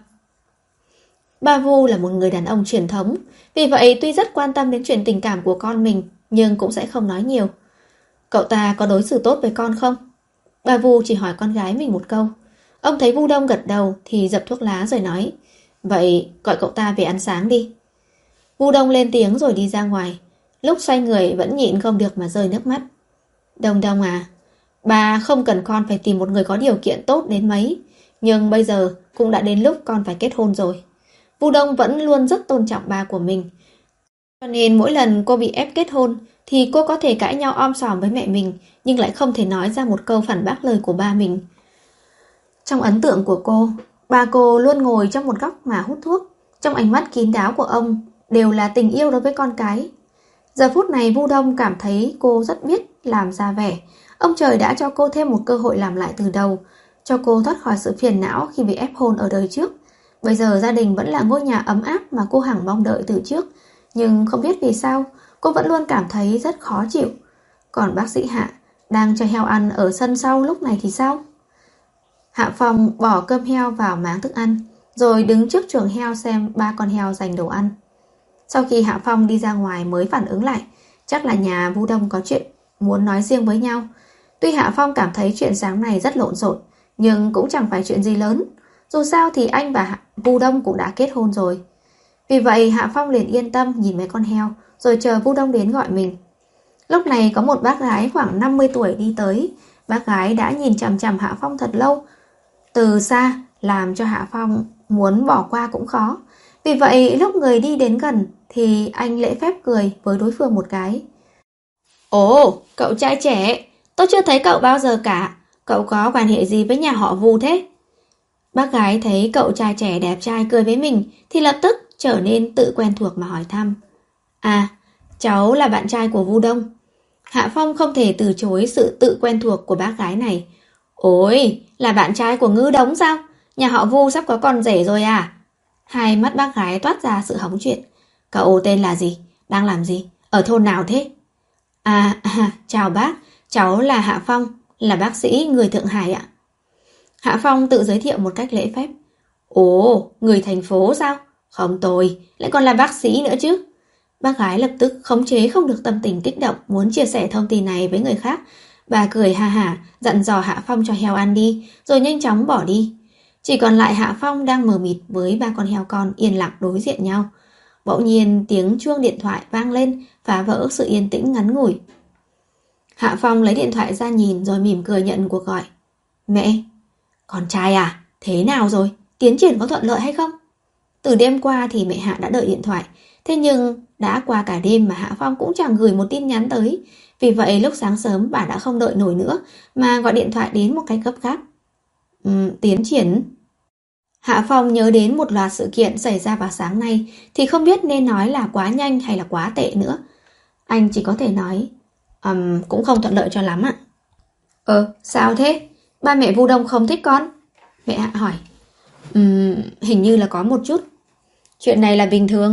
Ba Vu là một người đàn ông truyền thống, vì vậy tuy rất quan tâm đến chuyện tình cảm của con mình, nhưng cũng sẽ không nói nhiều. Cậu ta có đối xử tốt với con không? Ba Vu chỉ hỏi con gái mình một câu. Ông thấy Vu Đông gật đầu thì dập thuốc lá rồi nói, vậy gọi cậu ta về ăn sáng đi. Vu Đông lên tiếng rồi đi ra ngoài. Lúc xoay người vẫn nhịn không được mà rơi nước mắt. Đông Đông à, bà không cần con phải tìm một người có điều kiện tốt đến mấy, nhưng bây giờ cũng đã đến lúc con phải kết hôn rồi. Vu Đông vẫn luôn rất tôn trọng ba của mình. Cho nên mỗi lần cô bị ép kết hôn thì cô có thể cãi nhau om sòm với mẹ mình, nhưng lại không thể nói ra một câu phản bác lời của ba mình. Trong ấn tượng của cô, ba cô luôn ngồi trong một góc mà hút thuốc. Trong ánh mắt kín đáo của ông đều là tình yêu đối với con cái. Giờ phút này Vu Đông cảm thấy cô rất biết làm ra vẻ. Ông trời đã cho cô thêm một cơ hội làm lại từ đầu, cho cô thoát khỏi sự phiền não khi bị ép hôn ở đời trước. Bây giờ gia đình vẫn là ngôi nhà ấm áp mà cô hằng mong đợi từ trước. Nhưng không biết vì sao, cô vẫn luôn cảm thấy rất khó chịu. Còn bác sĩ Hạ đang cho heo ăn ở sân sau lúc này thì sao? Hạ Phong bỏ cơm heo vào máng thức ăn, rồi đứng trước chuồng heo xem ba con heo giành đồ ăn. Sau khi Hạ Phong đi ra ngoài mới phản ứng lại, chắc là nhà Vu Đông có chuyện muốn nói riêng với nhau. Tuy Hạ Phong cảm thấy chuyện sáng này rất lộn xộn, nhưng cũng chẳng phải chuyện gì lớn. Dù sao thì anh và Vu Đông cũng đã kết hôn rồi. Vì vậy Hạ Phong liền yên tâm nhìn mấy con heo, rồi chờ Vu Đông đến gọi mình. Lúc này có một bác gái khoảng năm mươi tuổi đi tới. Bác gái đã nhìn chằm chằm Hạ Phong thật lâu, từ xa làm cho Hạ Phong muốn bỏ qua cũng khó. Vì vậy lúc người đi đến gần thì anh lễ phép cười với đối phương một cái. Ồ, cậu trai trẻ, tôi chưa thấy cậu bao giờ cả. Cậu có quan hệ gì với nhà họ Vu thế? Bác gái thấy cậu trai trẻ đẹp trai cười với mình thì lập tức trở nên tự quen thuộc mà hỏi thăm. À, cháu là bạn trai của Vu Đông. Hạ Phong không thể từ chối sự tự quen thuộc của bác gái này. Ôi, là bạn trai của Ngư Đống sao? Nhà họ Vu sắp có con rể rồi à? Hai mắt bác gái toát ra sự hóng chuyện. Cậu tên là gì? Đang làm gì? Ở thôn nào thế? À, à chào bác, cháu là Hạ Phong, là bác sĩ người Thượng Hải ạ. Hạ Phong tự giới thiệu một cách lễ phép. Ồ, người thành phố sao? Không tồi, lại còn là bác sĩ nữa chứ. Bác gái lập tức khống chế không được tâm tình kích động muốn chia sẻ thông tin này với người khác. Bà cười ha hả, dặn dò Hạ Phong cho heo ăn đi, rồi nhanh chóng bỏ đi. Chỉ còn lại Hạ Phong đang mờ mịt với ba con heo con yên lặng đối diện nhau. Bỗng nhiên tiếng chuông điện thoại vang lên, phá vỡ sự yên tĩnh ngắn ngủi. Hạ Phong lấy điện thoại ra nhìn rồi mỉm cười nhận cuộc gọi. Mẹ, con trai à, thế nào rồi? Tiến triển có thuận lợi hay không? Từ đêm qua thì mẹ Hạ đã đợi điện thoại. Thế nhưng đã qua cả đêm mà Hạ Phong cũng chẳng gửi một tin nhắn tới. Vì vậy lúc sáng sớm bà đã không đợi nổi nữa mà gọi điện thoại đến một cách gấp gáp. Uhm, tiến triển. Hạ Phong nhớ đến một loạt sự kiện xảy ra vào sáng nay thì không biết nên nói là quá nhanh hay là quá tệ nữa. Anh chỉ có thể nói um, cũng không thuận lợi cho lắm ạ. Ờ, sao thế? Ba mẹ Vu Đông không thích con? Mẹ Hạ hỏi. um, Hình như là có một chút. Chuyện này là bình thường.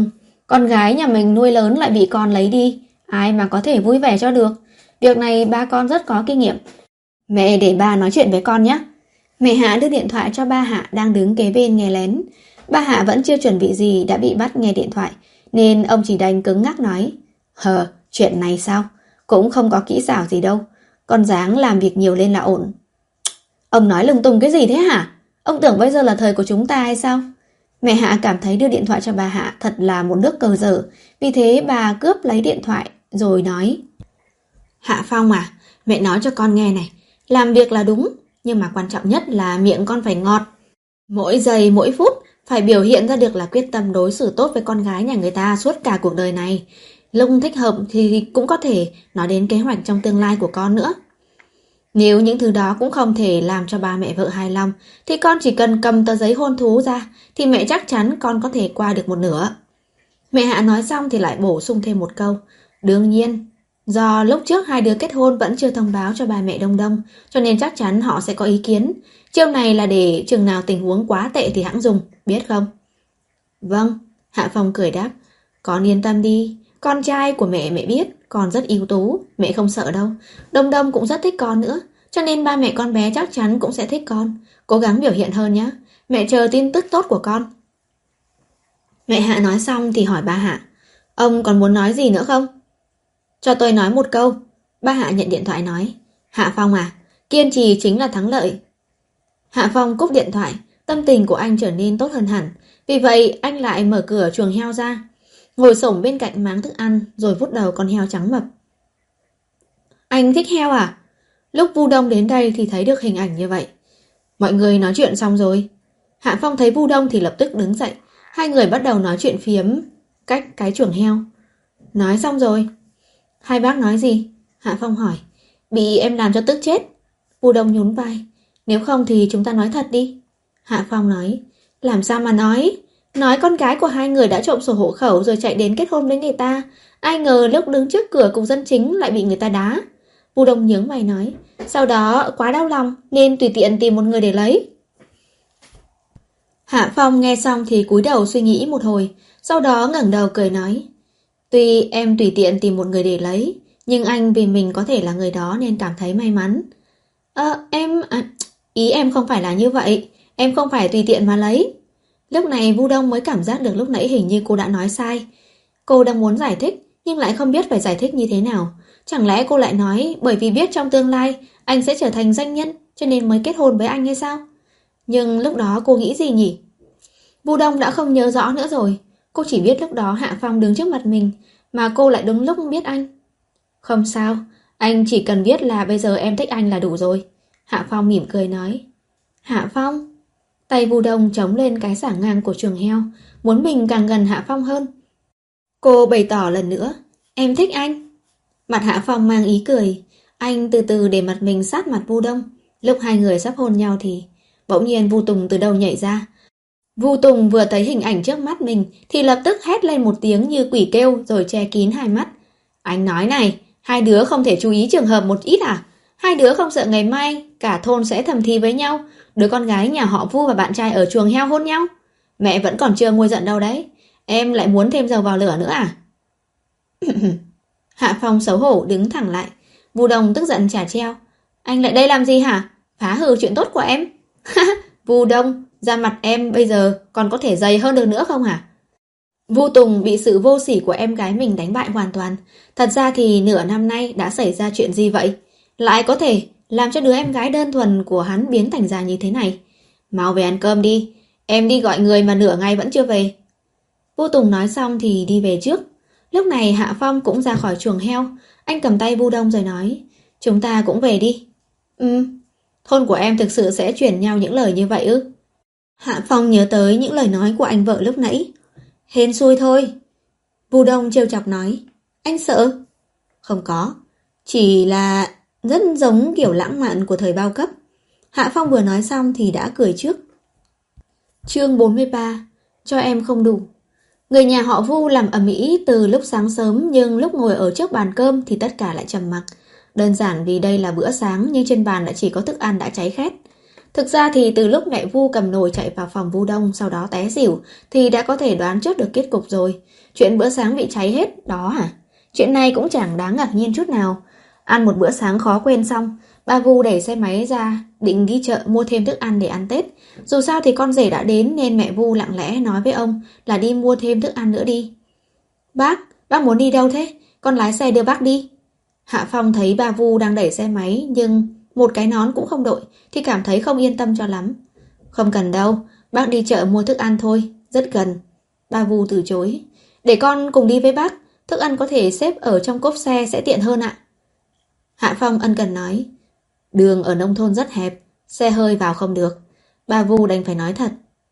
Con gái nhà mình nuôi lớn lại bị con lấy đi, ai mà có thể vui vẻ cho được. Việc này ba con rất có kinh nghiệm. Mẹ để ba nói chuyện với con nhé. Mẹ Hạ đưa điện thoại cho ba Hạ đang đứng kế bên nghe lén. Ba Hạ vẫn chưa chuẩn bị gì đã bị bắt nghe điện thoại, nên ông chỉ đành cứng ngắc nói: Hờ, chuyện này sao? Cũng không có kỹ xảo gì đâu. Con dáng làm việc nhiều lên là ổn. Ông nói lung tung cái gì thế hả? Ông tưởng bây giờ là thời của chúng ta hay sao? Mẹ Hạ cảm thấy đưa điện thoại cho bà Hạ thật là một nước cờ dở. Vì thế bà cướp lấy điện thoại rồi nói: Hạ Phong à, mẹ nói cho con nghe này. Làm việc là đúng, nhưng mà quan trọng nhất là miệng con phải ngọt. Mỗi giây mỗi phút phải biểu hiện ra được là quyết tâm đối xử tốt với con gái nhà người ta suốt cả cuộc đời này. Lúc thích hợp thì cũng có thể nói đến kế hoạch trong tương lai của con nữa. Nếu những thứ đó cũng không thể làm cho ba mẹ vợ hài lòng, thì con chỉ cần cầm tờ giấy hôn thú ra, thì mẹ chắc chắn con có thể qua được một nửa. Mẹ Hạ nói xong thì lại bổ sung thêm một câu: Đương nhiên, do lúc trước hai đứa kết hôn vẫn chưa thông báo cho ba mẹ Đông Đông, cho nên chắc chắn họ sẽ có ý kiến. Chiêu này là để chừng nào tình huống quá tệ thì hẵng dùng, biết không? Vâng, Hạ Phong cười đáp. Con yên tâm đi, con trai của mẹ mẹ biết, con rất ưu tú, mẹ không sợ đâu. Đông Đông cũng rất thích con nữa, cho nên ba mẹ con bé chắc chắn cũng sẽ thích con. Cố gắng biểu hiện hơn nhé, mẹ chờ tin tức tốt của con. Mẹ Hạ nói xong thì hỏi ba Hạ: Ông còn muốn nói gì nữa không? Cho tôi nói một câu. Ba Hạ nhận điện thoại nói: Hạ Phong à, kiên trì chính là thắng lợi. Hạ Phong cúp điện thoại, tâm tình của anh trở nên tốt hơn hẳn. Vì vậy anh lại mở cửa chuồng heo ra, ngồi xổm bên cạnh máng thức ăn rồi vuốt đầu con heo trắng mập. Anh thích heo à? Lúc Vu Đông đến đây thì thấy được hình ảnh như vậy. Mọi người nói chuyện xong rồi. Hạ Phong thấy Vu Đông thì lập tức đứng dậy. Hai người bắt đầu nói chuyện phiếm cách cái chuồng heo. Nói xong rồi. Hai bác nói gì? Hạ Phong hỏi. Bị em làm cho tức chết. Vu Đông nhún vai. Nếu không thì chúng ta nói thật đi. Hạ Phong nói. Làm sao mà nói? Nói con gái của hai người đã trộm sổ hộ khẩu rồi chạy đến kết hôn với người ta. Ai ngờ lúc đứng trước cửa cục dân chính lại bị người ta đá. Vu Đông nhướng mày nói. Sau đó quá đau lòng nên tùy tiện tìm một người để lấy. Hạ Phong nghe xong thì cúi đầu suy nghĩ một hồi, sau đó ngẩng đầu cười nói. Tuy em tùy tiện tìm một người để lấy, nhưng anh vì mình có thể là người đó nên cảm thấy may mắn. Ờ, em... À, ý em không phải là như vậy, em không phải tùy tiện mà lấy. Lúc này Vu Đông mới cảm giác được lúc nãy hình như cô đã nói sai. Cô đang muốn giải thích, nhưng lại không biết phải giải thích như thế nào. Chẳng lẽ cô lại nói bởi vì biết trong tương lai anh sẽ trở thành doanh nhân, cho nên mới kết hôn với anh hay sao? Nhưng lúc đó cô nghĩ gì nhỉ? Vu Đông đã không nhớ rõ nữa rồi. Cô chỉ biết lúc đó Hạ Phong đứng trước mặt mình, mà cô lại đúng lúc biết anh. Không sao, anh chỉ cần biết là bây giờ em thích anh là đủ rồi. Hạ Phong mỉm cười nói. Hạ Phong? Tay Vu Đông chống lên cái xảng ngang của chuồng heo, muốn mình càng gần Hạ Phong hơn. Cô bày tỏ lần nữa. Em thích anh. Mặt Hạ Phong mang ý cười. Anh từ từ để mặt mình sát mặt Vu Đông. Lúc hai người sắp hôn nhau thì bỗng nhiên Vu Tùng từ đâu nhảy ra. Vu Tùng vừa thấy hình ảnh trước mắt mình thì lập tức hét lên một tiếng như quỷ kêu rồi che kín hai mắt. Anh nói này, hai đứa không thể chú ý trường hợp một ít à? Hai đứa không sợ ngày mai cả thôn sẽ thầm thì với nhau, đứa con gái nhà họ Vu và bạn trai ở chuồng heo hôn nhau? Mẹ vẫn còn chưa nguôi giận đâu đấy. Em lại muốn thêm dầu vào lửa nữa à? Hạ Phong xấu hổ đứng thẳng lại. Vu Đông tức giận chả treo. Anh lại đây làm gì hả? Phá hư chuyện tốt của em. Vu Đông, da mặt em bây giờ còn có thể dày hơn được nữa không hả? Vu Tùng bị sự vô sỉ của em gái mình đánh bại hoàn toàn. Thật ra thì nửa năm nay đã xảy ra chuyện gì vậy? Lại có thể làm cho đứa em gái đơn thuần của hắn biến thành già như thế này. Mau về ăn cơm đi. Em đi gọi người mà nửa ngày vẫn chưa về. Vu Tùng nói xong thì đi về trước. Lúc này Hạ Phong cũng ra khỏi chuồng heo. Anh cầm tay Vu Đông rồi nói. Chúng ta cũng về đi. Ừ. Thôn của em thực sự sẽ chuyển nhau những lời như vậy ư? Hạ Phong nhớ tới những lời nói của anh vợ lúc nãy. Hên xui thôi. Vu Đông trêu chọc nói. Anh sợ? Không có. Chỉ là rất giống kiểu lãng mạn của thời bao cấp. Hạ Phong vừa nói xong thì đã cười trước. Chương bốn mươi ba. Cho em không đủ. Người nhà họ Vu làm ầm ĩ từ lúc sáng sớm, nhưng lúc ngồi ở trước bàn cơm thì tất cả lại trầm mặc. Đơn giản vì đây là bữa sáng nhưng trên bàn lại chỉ có thức ăn đã cháy khét. Thực ra thì từ lúc mẹ Vu cầm nồi chạy vào phòng Vu Đông sau đó té xỉu thì đã có thể đoán trước được kết cục rồi. Chuyện bữa sáng bị cháy hết đó hả? Chuyện này cũng chẳng đáng ngạc nhiên chút nào. Ăn một bữa sáng khó quên xong, bà Vu đẩy xe máy ra định đi chợ mua thêm thức ăn để ăn Tết. Dù sao thì con rể đã đến nên mẹ Vu lặng lẽ nói với ông là đi mua thêm thức ăn nữa đi. Bác, bác muốn đi đâu thế? Con lái xe đưa bác đi. Hạ Phong thấy bà Vu đang đẩy xe máy nhưng một cái nón cũng không đội thì cảm thấy không yên tâm cho lắm. Không cần đâu, bác đi chợ mua thức ăn thôi, rất gần. Bà Vu từ chối. Để con cùng đi với bác, thức ăn có thể xếp ở trong cốp xe sẽ tiện hơn ạ. Hạ Phong ân cần nói. Đường ở nông thôn rất hẹp, xe hơi vào không được. Bà Vu đành phải nói thật.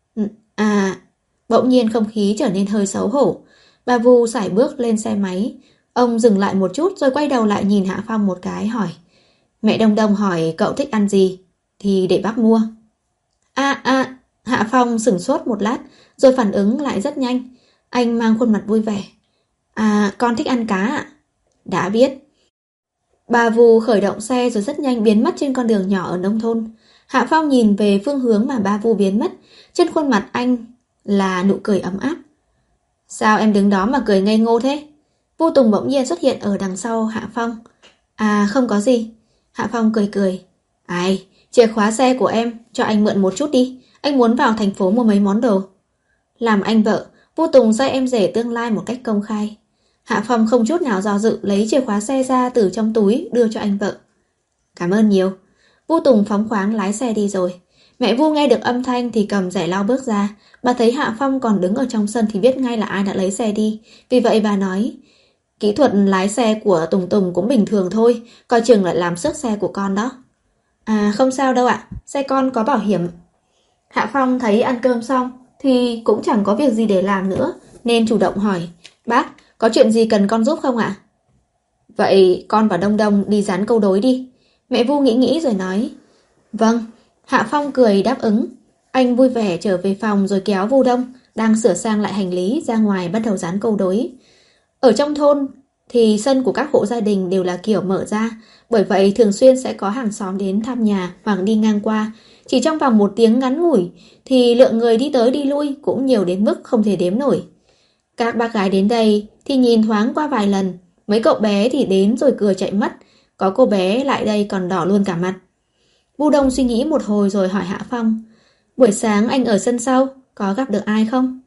À, bỗng nhiên không khí trở nên hơi xấu hổ. Bà Vu sải bước lên xe máy. Ông dừng lại một chút rồi quay đầu lại nhìn Hạ Phong một cái hỏi. Mẹ Đông Đông hỏi cậu thích ăn gì thì để bác mua. À à, Hạ Phong sửng sốt một lát rồi phản ứng lại rất nhanh. Anh mang khuôn mặt vui vẻ. À, con thích ăn cá ạ. Đã biết. Bà Vu khởi động xe rồi rất nhanh biến mất trên con đường nhỏ ở nông thôn. Hạ Phong nhìn về phương hướng mà bà Vu biến mất. Trên khuôn mặt anh là nụ cười ấm áp. Sao em đứng đó mà cười ngây ngô thế? Vu Tùng bỗng nhiên xuất hiện ở đằng sau Hạ Phong. À không có gì. Hạ Phong cười cười. Ai, chìa khóa xe của em cho anh mượn một chút đi. Anh muốn vào thành phố mua mấy món đồ. Làm anh vợ, Vu Tùng dạy em rể tương lai một cách công khai. Hạ Phong không chút nào do dự lấy chìa khóa xe ra từ trong túi đưa cho anh vợ. Cảm ơn nhiều. Vu Tùng phóng khoáng lái xe đi rồi. Mẹ Vu nghe được âm thanh thì cầm rẻ lau bước ra. Bà thấy Hạ Phong còn đứng ở trong sân thì biết ngay là ai đã lấy xe đi. Vì vậy bà nói, kỹ thuật lái xe của Tùng Tùng cũng bình thường thôi, coi chừng lại làm xước xe của con đó. À không sao đâu ạ, xe con có bảo hiểm. Hạ Phong thấy ăn cơm xong thì cũng chẳng có việc gì để làm nữa nên chủ động hỏi, bác, có chuyện gì cần con giúp không ạ? Vậy con và Đông Đông đi dán câu đối đi. Mẹ Vu nghĩ nghĩ rồi nói, vâng. Hạ Phong cười đáp ứng. Anh vui vẻ trở về phòng rồi kéo Vu Đông đang sửa sang lại hành lý ra ngoài bắt đầu dán câu đối. Ở trong thôn thì sân của các hộ gia đình đều là kiểu mở ra, bởi vậy thường xuyên sẽ có hàng xóm đến thăm nhà hoặc đi ngang qua. Chỉ trong vòng một tiếng ngắn ngủi thì lượng người đi tới đi lui cũng nhiều đến mức không thể đếm nổi. Các bác gái đến đây thì nhìn thoáng qua vài lần, mấy cậu bé thì đến rồi cười chạy mất, có cô bé lại đây còn đỏ luôn cả mặt. Vu Đông suy nghĩ một hồi rồi hỏi Hạ Phong, buổi sáng anh ở sân sau, có gặp được ai không?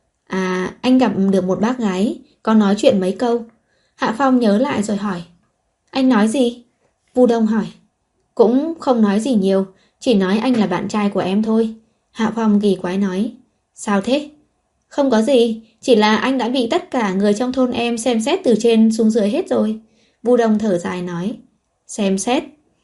À, anh gặp được một bác gái, có nói chuyện mấy câu. Hạ Phong nhớ lại rồi hỏi, anh nói gì? Vu Đông hỏi, cũng không nói gì nhiều, chỉ nói anh là bạn trai của em thôi. Hạ Phong kỳ quái nói, sao thế? Không có gì, chỉ là anh đã bị tất cả người trong thôn em xem xét từ trên xuống dưới hết rồi. Vu Đông thở dài nói, xem xét.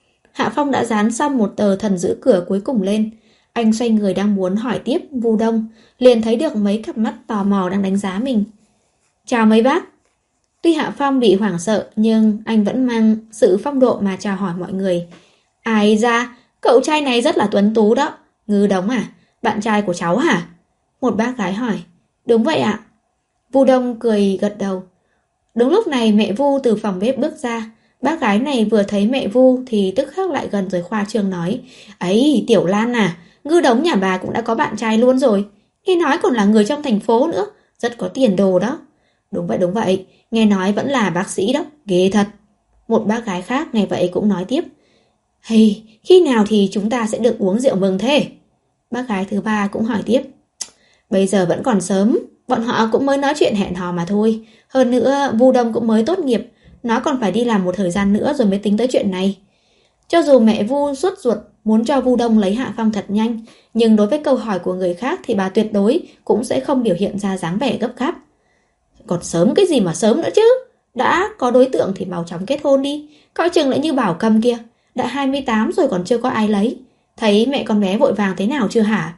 Hạ Phong đã dán xong một tờ thần giữ cửa cuối cùng lên. Anh xoay người đang muốn hỏi tiếp Vu Đông, liền thấy được mấy cặp mắt tò mò đang đánh giá mình. Chào mấy bác. Tuy Hạ Phong bị hoảng sợ nhưng anh vẫn mang sự phong độ mà chào hỏi mọi người. Ai ra, cậu trai này rất là tuấn tú đó. Ngư Đống à, bạn trai của cháu hả? Một bác gái hỏi. Đúng vậy ạ. Vu Đông cười gật đầu. Đúng lúc này mẹ Vu từ phòng bếp bước ra. Bác gái này vừa thấy mẹ Vu thì tức khắc lại gần rồi khoa trương nói, ấy Tiểu Lan à, Ngư Đống nhà bà cũng đã có bạn trai luôn rồi. Nghe nói còn là người trong thành phố nữa, rất có tiền đồ đó. Đúng vậy đúng vậy, nghe nói vẫn là bác sĩ đó, ghê thật. Một bác gái khác nghe vậy cũng nói tiếp, hey, khi nào thì chúng ta sẽ được uống rượu mừng thế? Bác gái thứ ba cũng hỏi tiếp, bây giờ vẫn còn sớm, bọn họ cũng mới nói chuyện hẹn hò mà thôi. Hơn nữa Vu Đông cũng mới tốt nghiệp, nó còn phải đi làm một thời gian nữa rồi mới tính tới chuyện này. Cho dù mẹ Vu suốt ruột muốn cho Vu Đông lấy Hạ Phong thật nhanh, nhưng đối với câu hỏi của người khác thì bà tuyệt đối cũng sẽ không biểu hiện ra dáng vẻ gấp gáp. Còn sớm cái gì mà sớm nữa chứ, đã có đối tượng thì mau chóng kết hôn đi. Coi chừng lại như Bảo Cầm kia, đã hai mươi tám rồi còn chưa có ai lấy. Thấy mẹ con bé vội vàng thế nào chưa hả?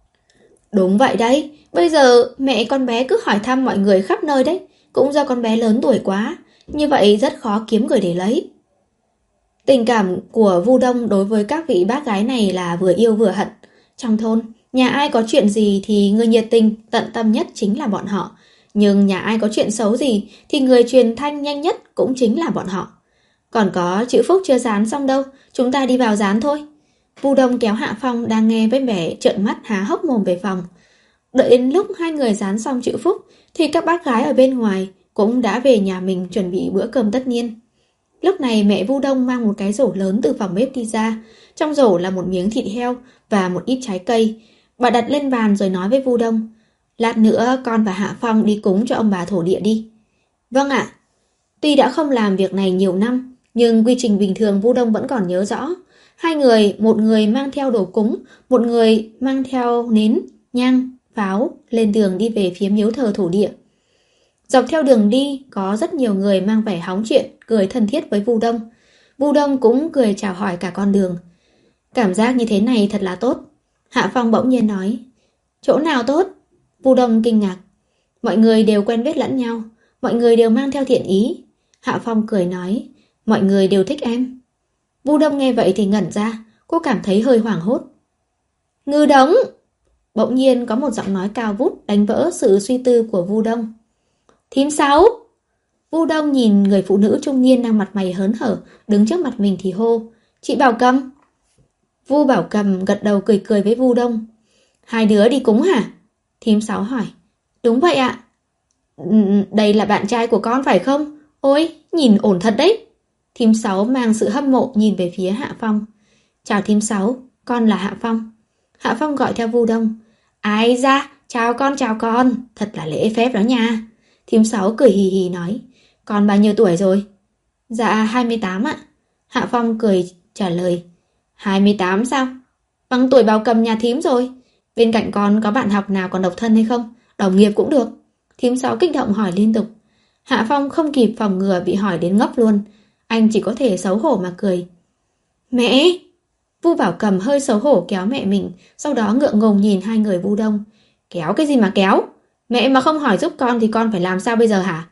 Đúng vậy đấy, bây giờ mẹ con bé cứ hỏi thăm mọi người khắp nơi đấy. Cũng do con bé lớn tuổi quá, như vậy rất khó kiếm người để lấy. Tình cảm của Vu Đông đối với các vị bác gái này là vừa yêu vừa hận. Trong thôn, nhà ai có chuyện gì thì người nhiệt tình, tận tâm nhất chính là bọn họ. Nhưng nhà ai có chuyện xấu gì thì người truyền thanh nhanh nhất cũng chính là bọn họ. Còn có chữ phúc chưa dán xong đâu, chúng ta đi vào dán thôi. Vu Đông kéo Hạ Phong đang nghe với vẻ trợn mắt há hốc mồm về phòng. Đợi đến lúc hai người dán xong chữ phúc thì các bác gái ở bên ngoài cũng đã về nhà mình chuẩn bị bữa cơm tất niên. Lúc này mẹ Vu Đông mang một cái rổ lớn từ phòng bếp đi ra. Trong rổ là một miếng thịt heo và một ít trái cây. Bà đặt lên bàn rồi nói với Vu Đông: "Lát nữa con và Hạ Phong đi cúng cho ông bà thổ địa đi." "Vâng ạ." Tuy đã không làm việc này nhiều năm, nhưng quy trình bình thường Vu Đông vẫn còn nhớ rõ. Hai người, một người mang theo đồ cúng, một người mang theo nến, nhang, pháo, lên đường đi về phía miếu thờ thổ địa. Dọc theo đường đi, có rất nhiều người mang vẻ hóng chuyện, cười thân thiết với Vu Đông. Vu Đông cũng cười chào hỏi cả con đường. Cảm giác như thế này thật là tốt. Hạ Phong bỗng nhiên nói. Chỗ nào tốt? Vu Đông kinh ngạc. Mọi người đều quen biết lẫn nhau, mọi người đều mang theo thiện ý. Hạ Phong cười nói. Mọi người đều thích em. Vu Đông nghe vậy thì ngẩn ra, cô cảm thấy hơi hoảng hốt. Ngư Đống! Bỗng nhiên có một giọng nói cao vút đánh vỡ sự suy tư của Vu Đông. Thím Sáu! Vu Đông nhìn người phụ nữ trung niên đang mặt mày hớn hở đứng trước mặt mình thì hô. Chị Bảo Cầm! Vu Bảo Cầm gật đầu cười cười với Vu Đông. Hai đứa đi cúng hả? Thím Sáu hỏi. Đúng vậy ạ. Đây là bạn trai của con phải không? Ôi, nhìn ổn thật đấy. Thím Sáu mang sự hâm mộ nhìn về phía Hạ Phong. Chào thím Sáu, con là Hạ Phong. Hạ Phong gọi theo Vu Đông. Ai ra, chào con chào con, thật là lễ phép đó nha. Thím Sáu cười hì hì nói. Con bao nhiêu tuổi rồi? Dạ hai mươi tám ạ. Hạ Phong cười trả lời. hai mươi tám sao? Bằng tuổi Bảo Cầm nhà thím rồi. Bên cạnh con có bạn học nào còn độc thân hay không? Đồng nghiệp cũng được. Thím Sáu kích động hỏi liên tục. Hạ Phong không kịp phòng ngừa bị hỏi đến ngốc luôn. Anh chỉ có thể xấu hổ mà cười. Mẹ! Vu Bảo Cầm hơi xấu hổ kéo mẹ mình, sau đó ngượng ngùng nhìn hai người Vu Đông. Kéo cái gì mà kéo? Mẹ mà không hỏi giúp con thì con phải làm sao bây giờ hả?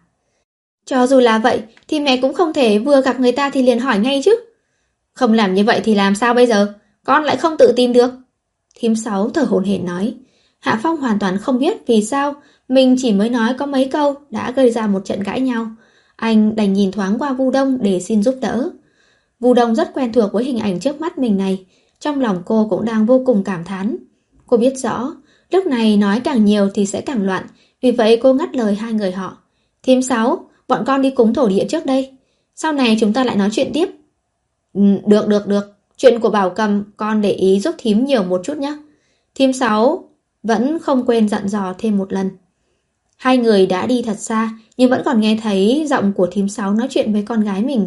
Cho dù là vậy thì mẹ cũng không thể vừa gặp người ta thì liền hỏi ngay chứ. Không làm như vậy thì làm sao bây giờ? Con lại không tự tin được. Thím Sáu thở hổn hển nói. Hạ Phong hoàn toàn không biết vì sao mình chỉ mới nói có mấy câu đã gây ra một trận cãi nhau. Anh đành nhìn thoáng qua Vu Đông để xin giúp đỡ. Vu Đông rất quen thuộc với hình ảnh trước mắt mình này. Trong lòng cô cũng đang vô cùng cảm thán. Cô biết rõ, lúc này nói càng nhiều thì sẽ càng loạn. Vì vậy cô ngắt lời hai người họ. Thím Sáu, bọn con đi cúng thổ địa trước đây. Sau này chúng ta lại nói chuyện tiếp. Ừ, được được được. Chuyện của Bảo Cầm con để ý giúp thím nhiều một chút nhé. Thím Sáu vẫn không quên dặn dò thêm một lần. Hai người đã đi thật xa nhưng vẫn còn nghe thấy giọng của thím Sáu nói chuyện với con gái mình.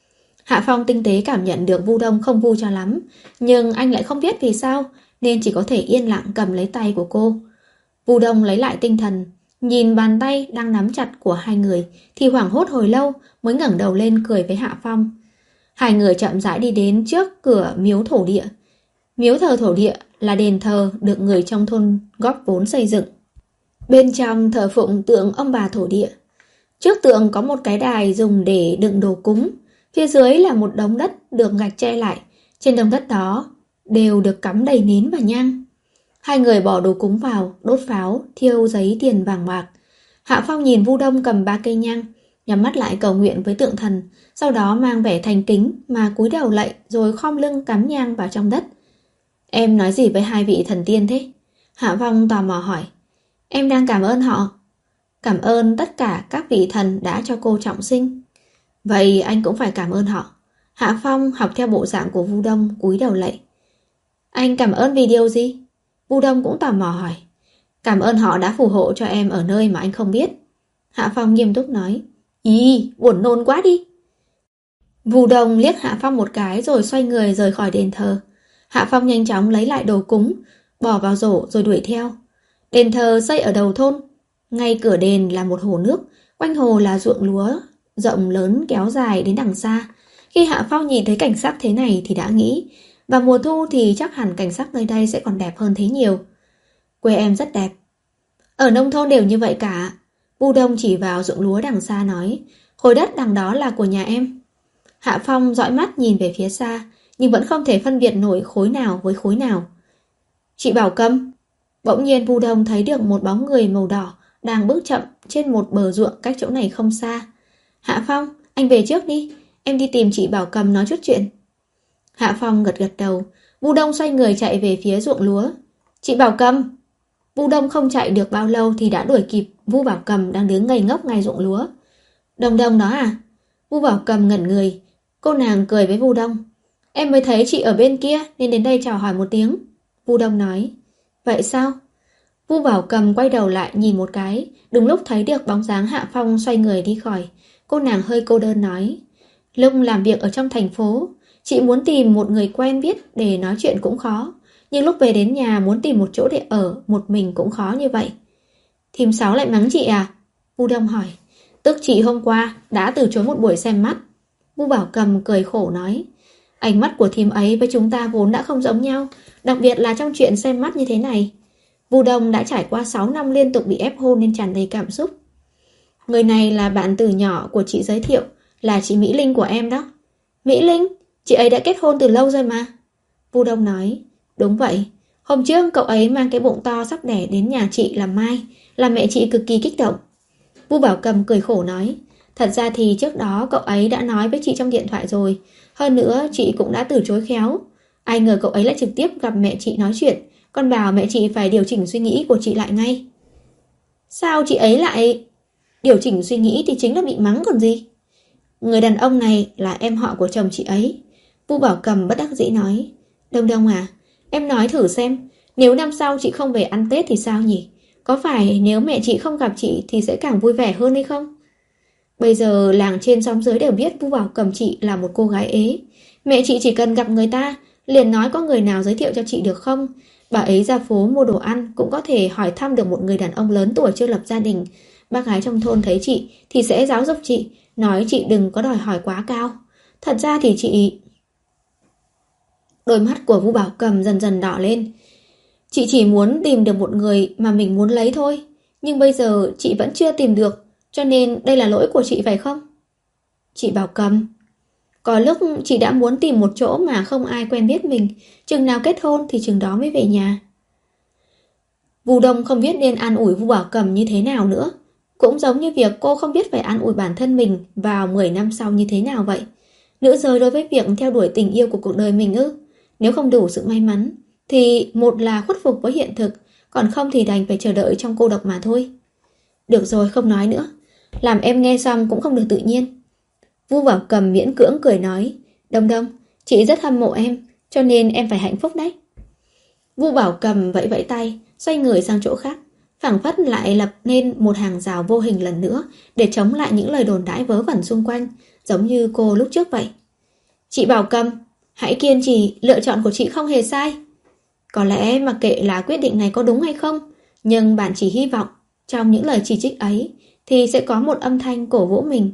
Hạ Phong tinh tế cảm nhận được Vu Đông không vui cho lắm, nhưng anh lại không biết vì sao nên chỉ có thể yên lặng cầm lấy tay của cô. Vu Đông lấy lại tinh thần, nhìn bàn tay đang nắm chặt của hai người thì hoảng hốt hồi lâu mới ngẩng đầu lên cười với Hạ Phong. Hai người chậm rãi đi đến trước cửa miếu thổ địa. Miếu thờ thổ địa là đền thờ được người trong thôn góp vốn xây dựng. Bên trong thờ phụng tượng ông bà thổ địa. Trước tượng có một cái đài dùng để đựng đồ cúng. Phía dưới là một đống đất được gạch che lại. Trên đống đất đó đều được cắm đầy nến và nhang. Hai người bỏ đồ cúng vào, đốt pháo, thiêu giấy tiền vàng bạc. Hạ Phong nhìn Vu Đông cầm ba cây nhang, nhắm mắt lại cầu nguyện với tượng thần, sau đó mang vẻ thành kính mà cúi đầu lạy rồi khom lưng cắm nhang vào trong đất. Em nói gì với hai vị thần tiên thế? Hạ Phong tò mò hỏi. Em đang cảm ơn họ. Cảm ơn tất cả các vị thần đã cho cô trọng sinh. Vậy anh cũng phải cảm ơn họ. Hạ Phong học theo bộ dạng của Vu Đông cúi đầu lạy. Anh cảm ơn vì điều gì? Vu Đông cũng tò mò hỏi. Cảm ơn họ đã phù hộ cho em ở nơi mà anh không biết. Hạ Phong nghiêm túc nói. Ý, buồn nôn quá đi. Vu Đông liếc Hạ Phong một cái rồi xoay người rời khỏi đền thờ. Hạ Phong nhanh chóng lấy lại đồ cúng, bỏ vào rổ rồi đuổi theo. Đền thờ xây ở đầu thôn. Ngay cửa đền là một hồ nước, quanh hồ là ruộng lúa rộng lớn kéo dài đến đằng xa. Khi Hạ Phong nhìn thấy cảnh sắc thế này thì đã nghĩ, vào mùa thu thì chắc hẳn cảnh sắc nơi đây sẽ còn đẹp hơn thế nhiều. Quê em rất đẹp. Ở nông thôn đều như vậy cả. Vu Đông chỉ vào ruộng lúa đằng xa nói, khối đất đằng đó là của nhà em. Hạ Phong dõi mắt nhìn về phía xa, nhưng vẫn không thể phân biệt nổi khối nào với khối nào. Chị Bảo Cầm. Bỗng nhiên Vu Đông thấy được một bóng người màu đỏ đang bước chậm trên một bờ ruộng cách chỗ này không xa. Hạ Phong, anh về trước đi, em đi tìm chị Bảo Cầm nói chút chuyện. Hạ Phong gật gật đầu, Vu Đông xoay người chạy về phía ruộng lúa. Chị Bảo Cầm! Vu Đông không chạy được bao lâu thì đã đuổi kịp Vu Bảo Cầm đang đứng ngây ngốc ngay ruộng lúa. Đông Đông đó à? Vu Bảo Cầm ngẩn người. Cô nàng cười với Vu Đông. Em mới thấy chị ở bên kia nên đến đây chào hỏi một tiếng. Vu Đông nói. Vậy sao? Vu Bảo Cầm quay đầu lại nhìn một cái, đúng lúc thấy được bóng dáng Hạ Phong xoay người đi khỏi. Cô nàng hơi cô đơn nói. Lúc làm việc ở trong thành phố, chị muốn tìm một người quen biết để nói chuyện cũng khó. Nhưng lúc về đến nhà muốn tìm một chỗ để ở một mình cũng khó như vậy. Thím Sáu lại mắng chị à? Vu Đông hỏi. Tức chị hôm qua đã từ chối một buổi xem mắt. Vu Bảo Cầm cười khổ nói. Ánh mắt của thím ấy với chúng ta vốn đã không giống nhau, đặc biệt là trong chuyện xem mắt như thế này. Vu Đông đã trải qua sáu năm liên tục bị ép hôn nên tràn đầy cảm xúc. Người này là bạn từ nhỏ của chị giới thiệu, là chị Mỹ Linh của em đó. Mỹ Linh? Chị ấy đã kết hôn từ lâu rồi mà. Vu Đông nói. Đúng vậy. Hôm trước cậu ấy mang cái bụng to sắp đẻ đến nhà chị làm mai, làm mẹ chị cực kỳ kích động. Vu Bảo Cầm cười khổ nói. Thật ra thì trước đó cậu ấy đã nói với chị trong điện thoại rồi. Hơn nữa chị cũng đã từ chối khéo. Ai ngờ cậu ấy lại trực tiếp gặp mẹ chị nói chuyện, còn bảo mẹ chị phải điều chỉnh suy nghĩ của chị lại ngay. Sao chị ấy lại... Điều chỉnh suy nghĩ thì chính là bị mắng còn gì. Người đàn ông này là em họ của chồng chị ấy. Vu Bảo Cầm bất đắc dĩ nói. Đông Đông à, em nói thử xem, nếu năm sau chị không về ăn Tết thì sao nhỉ? Có phải nếu mẹ chị không gặp chị thì sẽ càng vui vẻ hơn hay không? Bây giờ làng trên xóm dưới đều biết Vu Bảo Cầm chị là một cô gái ế. Mẹ chị chỉ cần gặp người ta, liền nói có người nào giới thiệu cho chị được không? Bà ấy ra phố mua đồ ăn cũng có thể hỏi thăm được một người đàn ông lớn tuổi chưa lập gia đình. Bác gái trong thôn thấy chị thì sẽ giáo dục chị, nói chị đừng có đòi hỏi quá cao. Thật ra thì chị... Đôi mắt của Vu Bảo Cầm dần dần đỏ lên. Chị chỉ muốn tìm được một người mà mình muốn lấy thôi. Nhưng bây giờ chị vẫn chưa tìm được, cho nên đây là lỗi của chị phải không? Chị Bảo Cầm, có lúc chị đã muốn tìm một chỗ mà không ai quen biết mình, chừng nào kết hôn thì chừng đó mới về nhà. Vu Đông không biết nên an ủi Vu Bảo Cầm như thế nào nữa. Cũng giống như việc cô không biết phải an ủi bản thân mình vào mười năm sau như thế nào vậy. Nữ giới đối với việc theo đuổi tình yêu của cuộc đời mình ư? Nếu không đủ sự may mắn thì một là khuất phục với hiện thực, còn không thì đành phải chờ đợi trong cô độc mà thôi. Được rồi, không nói nữa. Làm em nghe xong cũng không được tự nhiên. Vu Bảo Cầm miễn cưỡng cười nói. Đông Đông, chị rất hâm mộ em, cho nên em phải hạnh phúc đấy. Vu Bảo Cầm vẫy vẫy tay, xoay người sang chỗ khác, phảng phất lại lập nên một hàng rào vô hình lần nữa để chống lại những lời đồn đãi vớ vẩn xung quanh, giống như cô lúc trước vậy. Chị Bảo Cầm, hãy kiên trì, lựa chọn của chị không hề sai. Có lẽ mặc kệ là quyết định này có đúng hay không, nhưng bạn chỉ hy vọng trong những lời chỉ trích ấy thì sẽ có một âm thanh cổ vũ mình.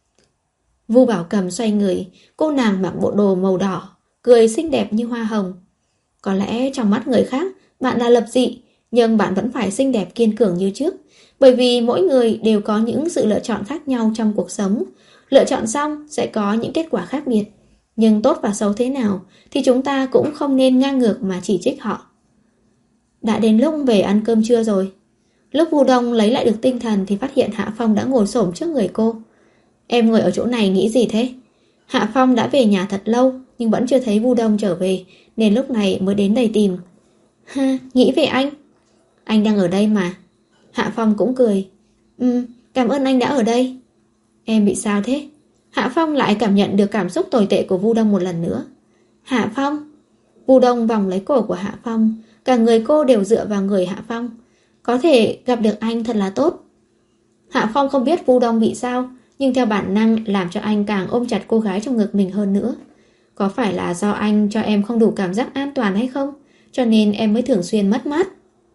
Vu Bảo Cầm xoay người, cô nàng mặc bộ đồ màu đỏ, cười xinh đẹp như hoa hồng. Có lẽ trong mắt người khác bạn là lập dị, nhưng bạn vẫn phải xinh đẹp kiên cường như trước, bởi vì mỗi người đều có những sự lựa chọn khác nhau trong cuộc sống. Lựa chọn xong sẽ có những kết quả khác biệt, nhưng tốt và xấu thế nào thì chúng ta cũng không nên ngang ngược mà chỉ trích họ. Đã đến lúc về ăn cơm trưa rồi. Lúc Vu Đông lấy lại được tinh thần thì phát hiện Hạ Phong đã ngồi xổm trước người cô. Em ngồi ở chỗ này nghĩ gì thế? Hạ Phong đã về nhà thật lâu nhưng vẫn chưa thấy Vu Đông trở về, nên lúc này mới đến đây tìm. Ha, nghĩ về anh. Anh đang ở đây mà. Hạ Phong cũng cười. Ừ, cảm ơn anh đã ở đây. Em bị sao thế? Hạ Phong lại cảm nhận được cảm xúc tồi tệ của Vu Đông một lần nữa. Hạ Phong. Vu Đông vòng lấy cổ của Hạ Phong, cả người cô đều dựa vào người Hạ Phong. Có thể gặp được anh thật là tốt. Hạ Phong không biết Vu Đông bị sao, nhưng theo bản năng làm cho anh càng ôm chặt cô gái trong ngực mình hơn nữa. Có phải là do anh cho em không đủ cảm giác an toàn hay không? Cho nên em mới thường xuyên mất mát.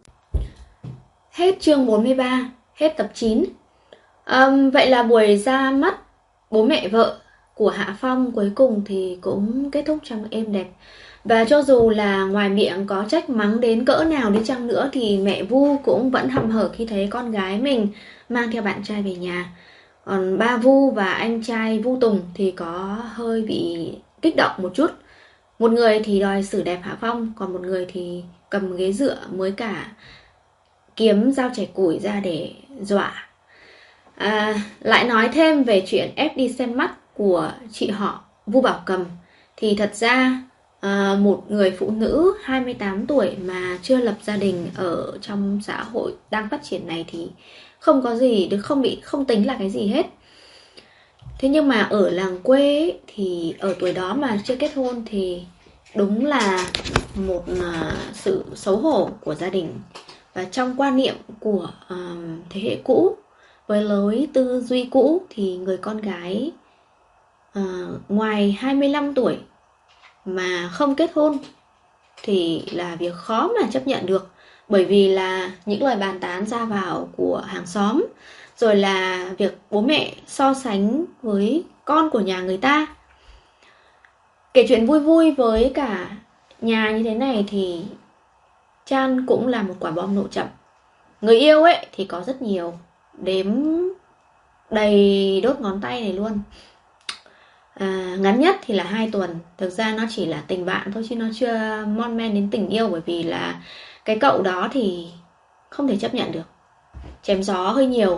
Hết chương bốn mươi ba, hết tập chín. à, Vậy là buổi ra mắt bố mẹ vợ của Hạ Phong cuối cùng thì cũng kết thúc trong êm đẹp. Và cho dù là ngoài miệng có trách mắng đến cỡ nào đi chăng nữa thì mẹ Vu cũng vẫn hăm hở khi thấy con gái mình mang theo bạn trai về nhà. Còn ba Vu và anh trai Vu Tùng thì có hơi bị kích động một chút. Một người thì đòi xử đẹp Hạ Phong, còn một người thì cầm ghế dựa mới cả kiếm dao chẻ củi ra để dọa. À, lại nói thêm về chuyện ép đi xem mắt của chị họ Vu Bảo Cầm thì thật ra à, một người phụ nữ hai mươi tám tuổi mà chưa lập gia đình ở trong xã hội đang phát triển này thì không có gì, được không bị không tính là cái gì hết. Thế nhưng mà ở làng quê ấy, thì ở tuổi đó mà chưa kết hôn thì đúng là một uh, sự xấu hổ của gia đình. Và trong quan niệm của uh, thế hệ cũ, với lối tư duy cũ thì người con gái uh, ngoài hai mươi lăm tuổi mà không kết hôn thì là việc khó mà chấp nhận được. Bởi vì là những lời bàn tán ra vào của hàng xóm, rồi là việc bố mẹ so sánh với con của nhà người ta. Kể chuyện vui vui với cả nhà như thế này thì Chan cũng là một quả bom nổ chậm. Người yêu ấy thì có rất nhiều, đếm đầy đốt ngón tay này luôn. À, ngắn nhất thì là hai tuần. Thực ra nó chỉ là tình bạn thôi chứ nó chưa mon men đến tình yêu. Bởi vì là cái cậu đó thì không thể chấp nhận được, chém gió hơi nhiều.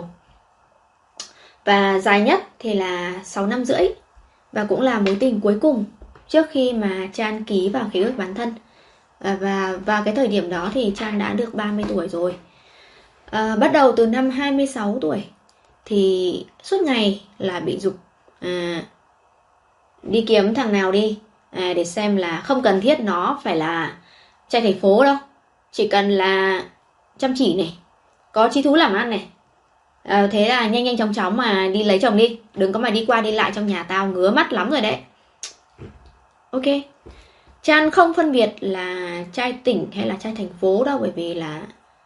Và dài nhất thì là sáu năm rưỡi. Và cũng là mối tình cuối cùng trước khi mà Chan ký vào khế ước bán thân. à, Và vào cái thời điểm đó thì Chan đã được ba mươi tuổi rồi. à, Bắt đầu từ năm hai mươi sáu tuổi thì suốt ngày là bị giục à, đi kiếm thằng nào đi, à, để xem là không cần thiết nó phải là trai thành phố đâu, chỉ cần là chăm chỉ này, có chí thú làm ăn này. à, Thế là nhanh nhanh chóng chóng mà đi lấy chồng đi, đừng có mà đi qua đi lại trong nhà tao ngứa mắt lắm rồi đấy. Ok, Chan không phân biệt là trai tỉnh hay là trai thành phố đâu. Bởi vì là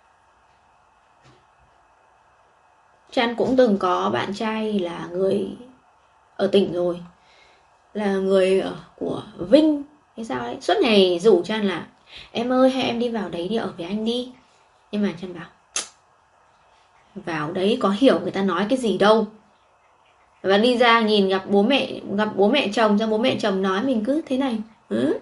Chan cũng từng có bạn trai là người ở tỉnh rồi, là người ở của Vinh hay sao đấy, suốt ngày rủ Chan là em ơi hay em đi vào đấy đi ở với anh đi. Nhưng mà Chan bảo vào đấy có hiểu người ta nói cái gì đâu. Và đi ra nhìn gặp bố mẹ, gặp bố mẹ chồng, cho bố mẹ chồng nói mình cứ thế này. ừ.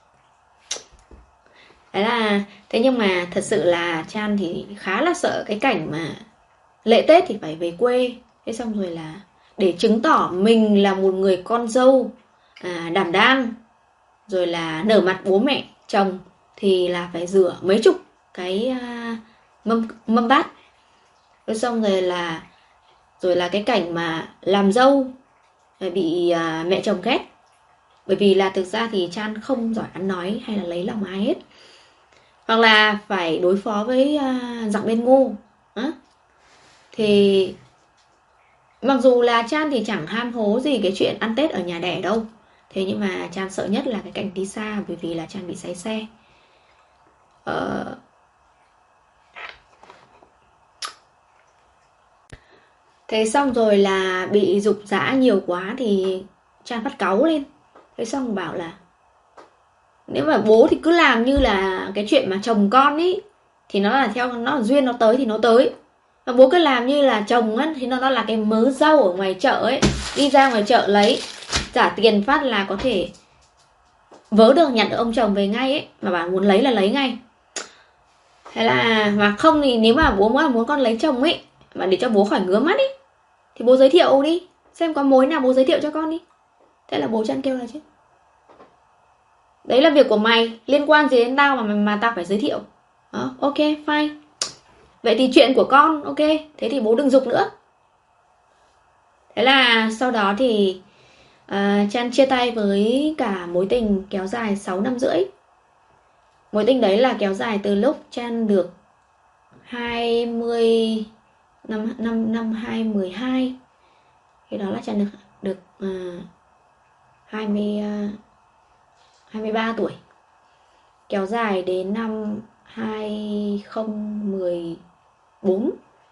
Thế là thế nhưng mà thật sự là Chan thì khá là sợ cái cảnh mà lễ Tết thì phải về quê. Thế xong rồi là để chứng tỏ mình là một người con dâu à, đảm đang, rồi là nở mặt bố mẹ chồng, thì là phải rửa mấy chục cái à, mâm, mâm bát. Rồi xong rồi là Rồi là cái cảnh mà làm dâu bị à, mẹ chồng ghét. Bởi vì là thực ra thì Chan không giỏi ăn nói hay là lấy lòng ai hết. Hoặc là phải đối phó với à, giặc bên ngu à. Thì mặc dù là Chan thì chẳng ham hố gì cái chuyện ăn Tết ở nhà đẻ đâu. Thế nhưng mà Chan sợ nhất là cái cảnh đi xa. Bởi vì là Chan bị say xe. Ờ... Thế xong rồi là bị giục giã nhiều quá thì Chan phát cáu lên. Thế xong bảo là nếu mà bố thì cứ làm như là cái chuyện mà chồng con ý, thì nó là theo nó là duyên nó tới thì nó tới. Và bố cứ làm như là chồng á, thì nó, nó là cái mớ rau ở ngoài chợ ấy. Đi ra ngoài chợ lấy, trả tiền phát là có thể vớ được, nhận được ông chồng về ngay ấy. Mà bảo muốn lấy là lấy ngay. Thế là mà không thì nếu mà bố muốn, muốn con lấy chồng ấy, mà để cho bố khỏi ngứa mắt ấy, thì bố giới thiệu đi, xem có mối nào bố giới thiệu cho con đi. Thế là bố Chan kêu là chứ đấy là việc của mày, liên quan gì đến tao mà mà tao phải giới thiệu. Đó, ok, fine. Vậy thì chuyện của con, ok, thế thì bố đừng giục nữa. Thế là sau đó thì uh, Chan chia tay với cả mối tình kéo dài sáu năm rưỡi. Mối tình đấy là kéo dài từ lúc Chan được hai mươi năm năm năm hai mười hai. Khi đó là Chan được được uh, hai mươi uh, hai mươi ba tuổi. Kéo dài đến năm hai không một bốn.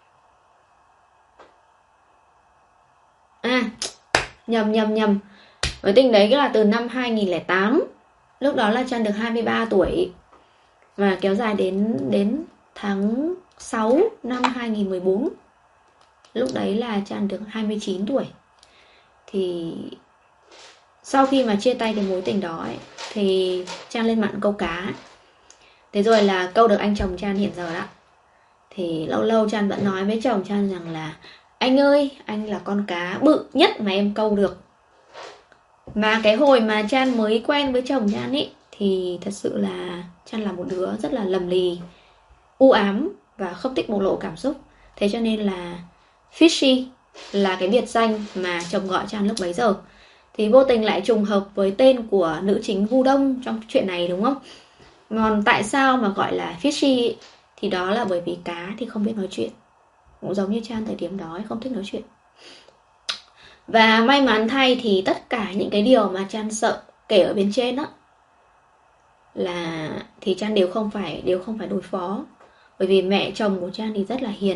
À, nhầm nhầm nhầm. Mối tình đấy là từ năm hai nghìn lẻ tám. Lúc đó là Chan được hai mươi ba tuổi. Và kéo dài đến đến tháng sáu năm hai nghìn mười bốn. Lúc đấy là Chan được hai mươi chín tuổi. Thì sau khi mà chia tay cái mối tình đó ấy, thì Chan lên mặn câu cá. Thế rồi là câu được anh chồng Chan hiện giờ đó. Thì lâu lâu Chan vẫn nói với chồng Chan rằng là anh ơi, anh là con cá bự nhất mà em câu được. Mà cái hồi mà Chan mới quen với chồng Chan ý, thì thật sự là Chan là một đứa rất là lầm lì, u ám và không thích bộc lộ cảm xúc. Thế cho nên là Fishy là cái biệt danh mà chồng gọi Chan lúc bấy giờ. Thì vô tình lại trùng hợp với tên của nữ chính Vu Đông trong chuyện này, đúng không? Còn tại sao mà gọi là Fishy thì đó là bởi vì cá thì không biết nói chuyện, cũng giống như Chan thời điểm đó ấy, không thích nói chuyện. Và may mắn thay thì tất cả những cái điều mà Chan sợ kể ở bên trên đó là thì Chan đều không phải đều không phải đối phó. Bởi vì mẹ chồng của Chan thì rất là hiền,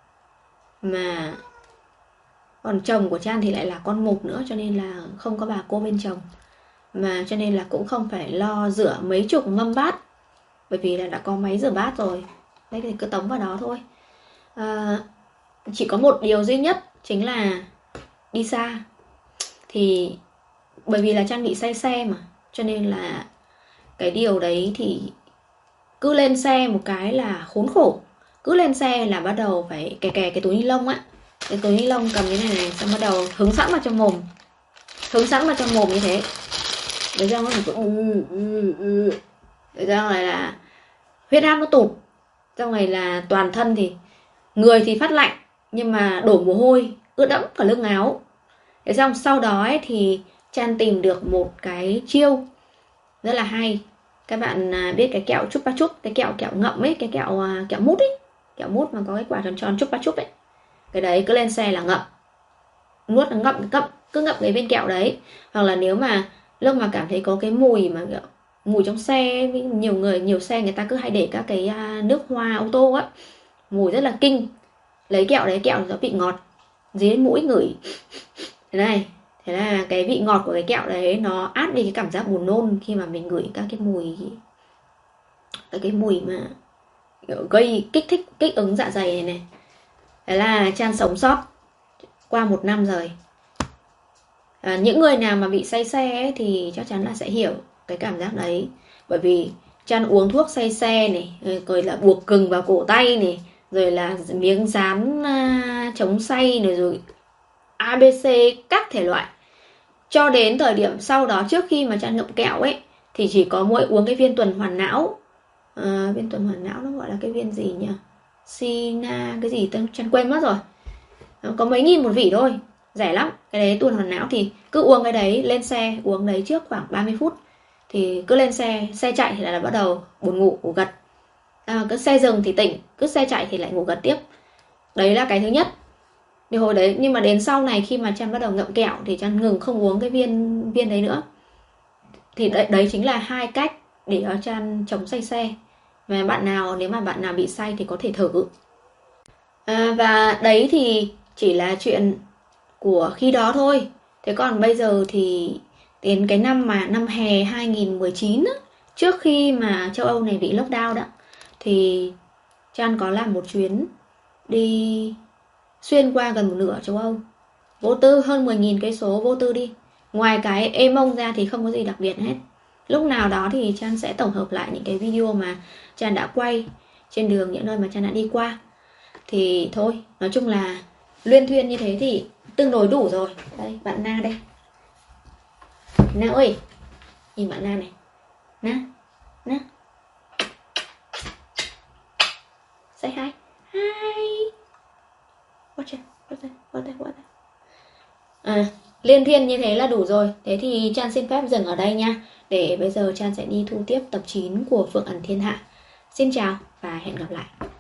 mà còn chồng của Chan thì lại là con mục nữa, cho nên là không có bà cô bên chồng, mà cho nên là cũng không phải lo rửa mấy chục mâm bát, bởi vì là đã có máy rửa bát rồi. Đấy thì cứ tống vào đó thôi. à, Chỉ có một điều duy nhất chính là đi xa. Thì bởi vì là Chan bị say xe mà, cho nên là cái điều đấy thì cứ lên xe một cái là khốn khổ. Cứ lên xe là bắt đầu phải kè kè cái túi ni lông á, cái túi ni lông cầm như này này, xong bắt đầu hứng sẵn vào trong mồm, hứng sẵn vào trong mồm như thế. Để ra nó cứ ừ ừ ừ. Để ra này là huyết áp nó tụt, xong này là toàn thân thì người thì phát lạnh nhưng mà đổ mồ hôi ướt đẫm cả lưng áo. Thế xong sau đó ấy, thì Chan tìm được một cái chiêu rất là hay. Các bạn biết cái kẹo Chupa Chup, cái kẹo kẹo ngậm ấy, cái kẹo kẹo mút ấy, kẹo mút mà có cái quả tròn tròn Chupa Chup ấy. Cái đấy cứ lên xe là ngậm, nuốt nó ngậm ngậm cứ ngậm cái viên kẹo đấy. Hoặc là nếu mà lúc mà cảm thấy có cái mùi mà kiểu mùi trong xe, nhiều người nhiều xe người ta cứ hay để các cái nước hoa ô tô á, mùi rất là kinh, lấy kẹo đấy, kẹo nó bị ngọt, dí đến mũi ngửi thế này. Thế là cái vị ngọt của cái kẹo đấy nó át đi cái cảm giác buồn nôn khi mà mình ngửi các cái mùi, cái cái mùi mà gây kích thích, kích ứng dạ dày này này. Thế là Chan sống sót qua một năm rồi. À, những người nào mà bị say xe ấy, thì chắc chắn là sẽ hiểu cái cảm giác đấy. Bởi vì Chan uống thuốc say xe này, rồi là buộc gừng vào cổ tay này, rồi là miếng dán uh, chống say này, rồi a bê xê các thể loại. Cho đến thời điểm sau đó, trước khi mà Chan ngậm kẹo ấy, thì chỉ có mỗi uống cái viên tuần hoàn não. à, Viên tuần hoàn não nó gọi là cái viên gì nhỉ? Sina cái gì Chan quên mất rồi. Nó có mấy nghìn một vỉ thôi, rẻ lắm. Cái đấy tuần hoàn não thì cứ uống cái đấy, lên xe uống đấy trước khoảng ba mươi phút. Thì cứ lên xe, xe chạy thì lại bắt đầu buồn ngủ, ngủ gật. à, Cứ xe dừng thì tỉnh, cứ xe chạy thì lại ngủ gật tiếp. Đấy là cái thứ nhất. Thì hồi đấy, nhưng mà đến sau này khi mà Chan bắt đầu ngậm kẹo thì Chan ngừng không uống cái viên viên đấy nữa. Thì đấy, đấy chính là hai cách để cho Chan chống say xe. Và bạn nào, nếu mà bạn nào bị say thì có thể thử. à, Và đấy thì chỉ là chuyện của khi đó thôi. Thế còn bây giờ thì đến cái năm mà năm hè hai nghìn mười chín á, trước khi mà châu Âu này bị lockdown đó, thì Chan có làm một chuyến đi xuyên qua gần một nửa châu Âu, vô tư, hơn mười nghìn cây số vô tư đi. Ngoài cái ê mông ra thì không có gì đặc biệt hết. Lúc nào đó thì Chan sẽ tổng hợp lại những cái video mà Chan đã quay trên đường, những nơi mà Chan đã đi qua. Thì thôi, nói chung là luyên thuyên như thế thì tương đối đủ rồi. Đây, bạn Na đây. Na ơi, nhìn bạn Na này. Na, Na. Say hi. Hi. Watch it, watch it, watch it, watch it. À, liên thiên như thế là đủ rồi. Thế thì Chan xin phép dừng ở đây nha. Để bây giờ Chan sẽ đi thu tiếp tập chín của Phượng Ẩn Thiên Hạ. Xin chào và hẹn gặp lại.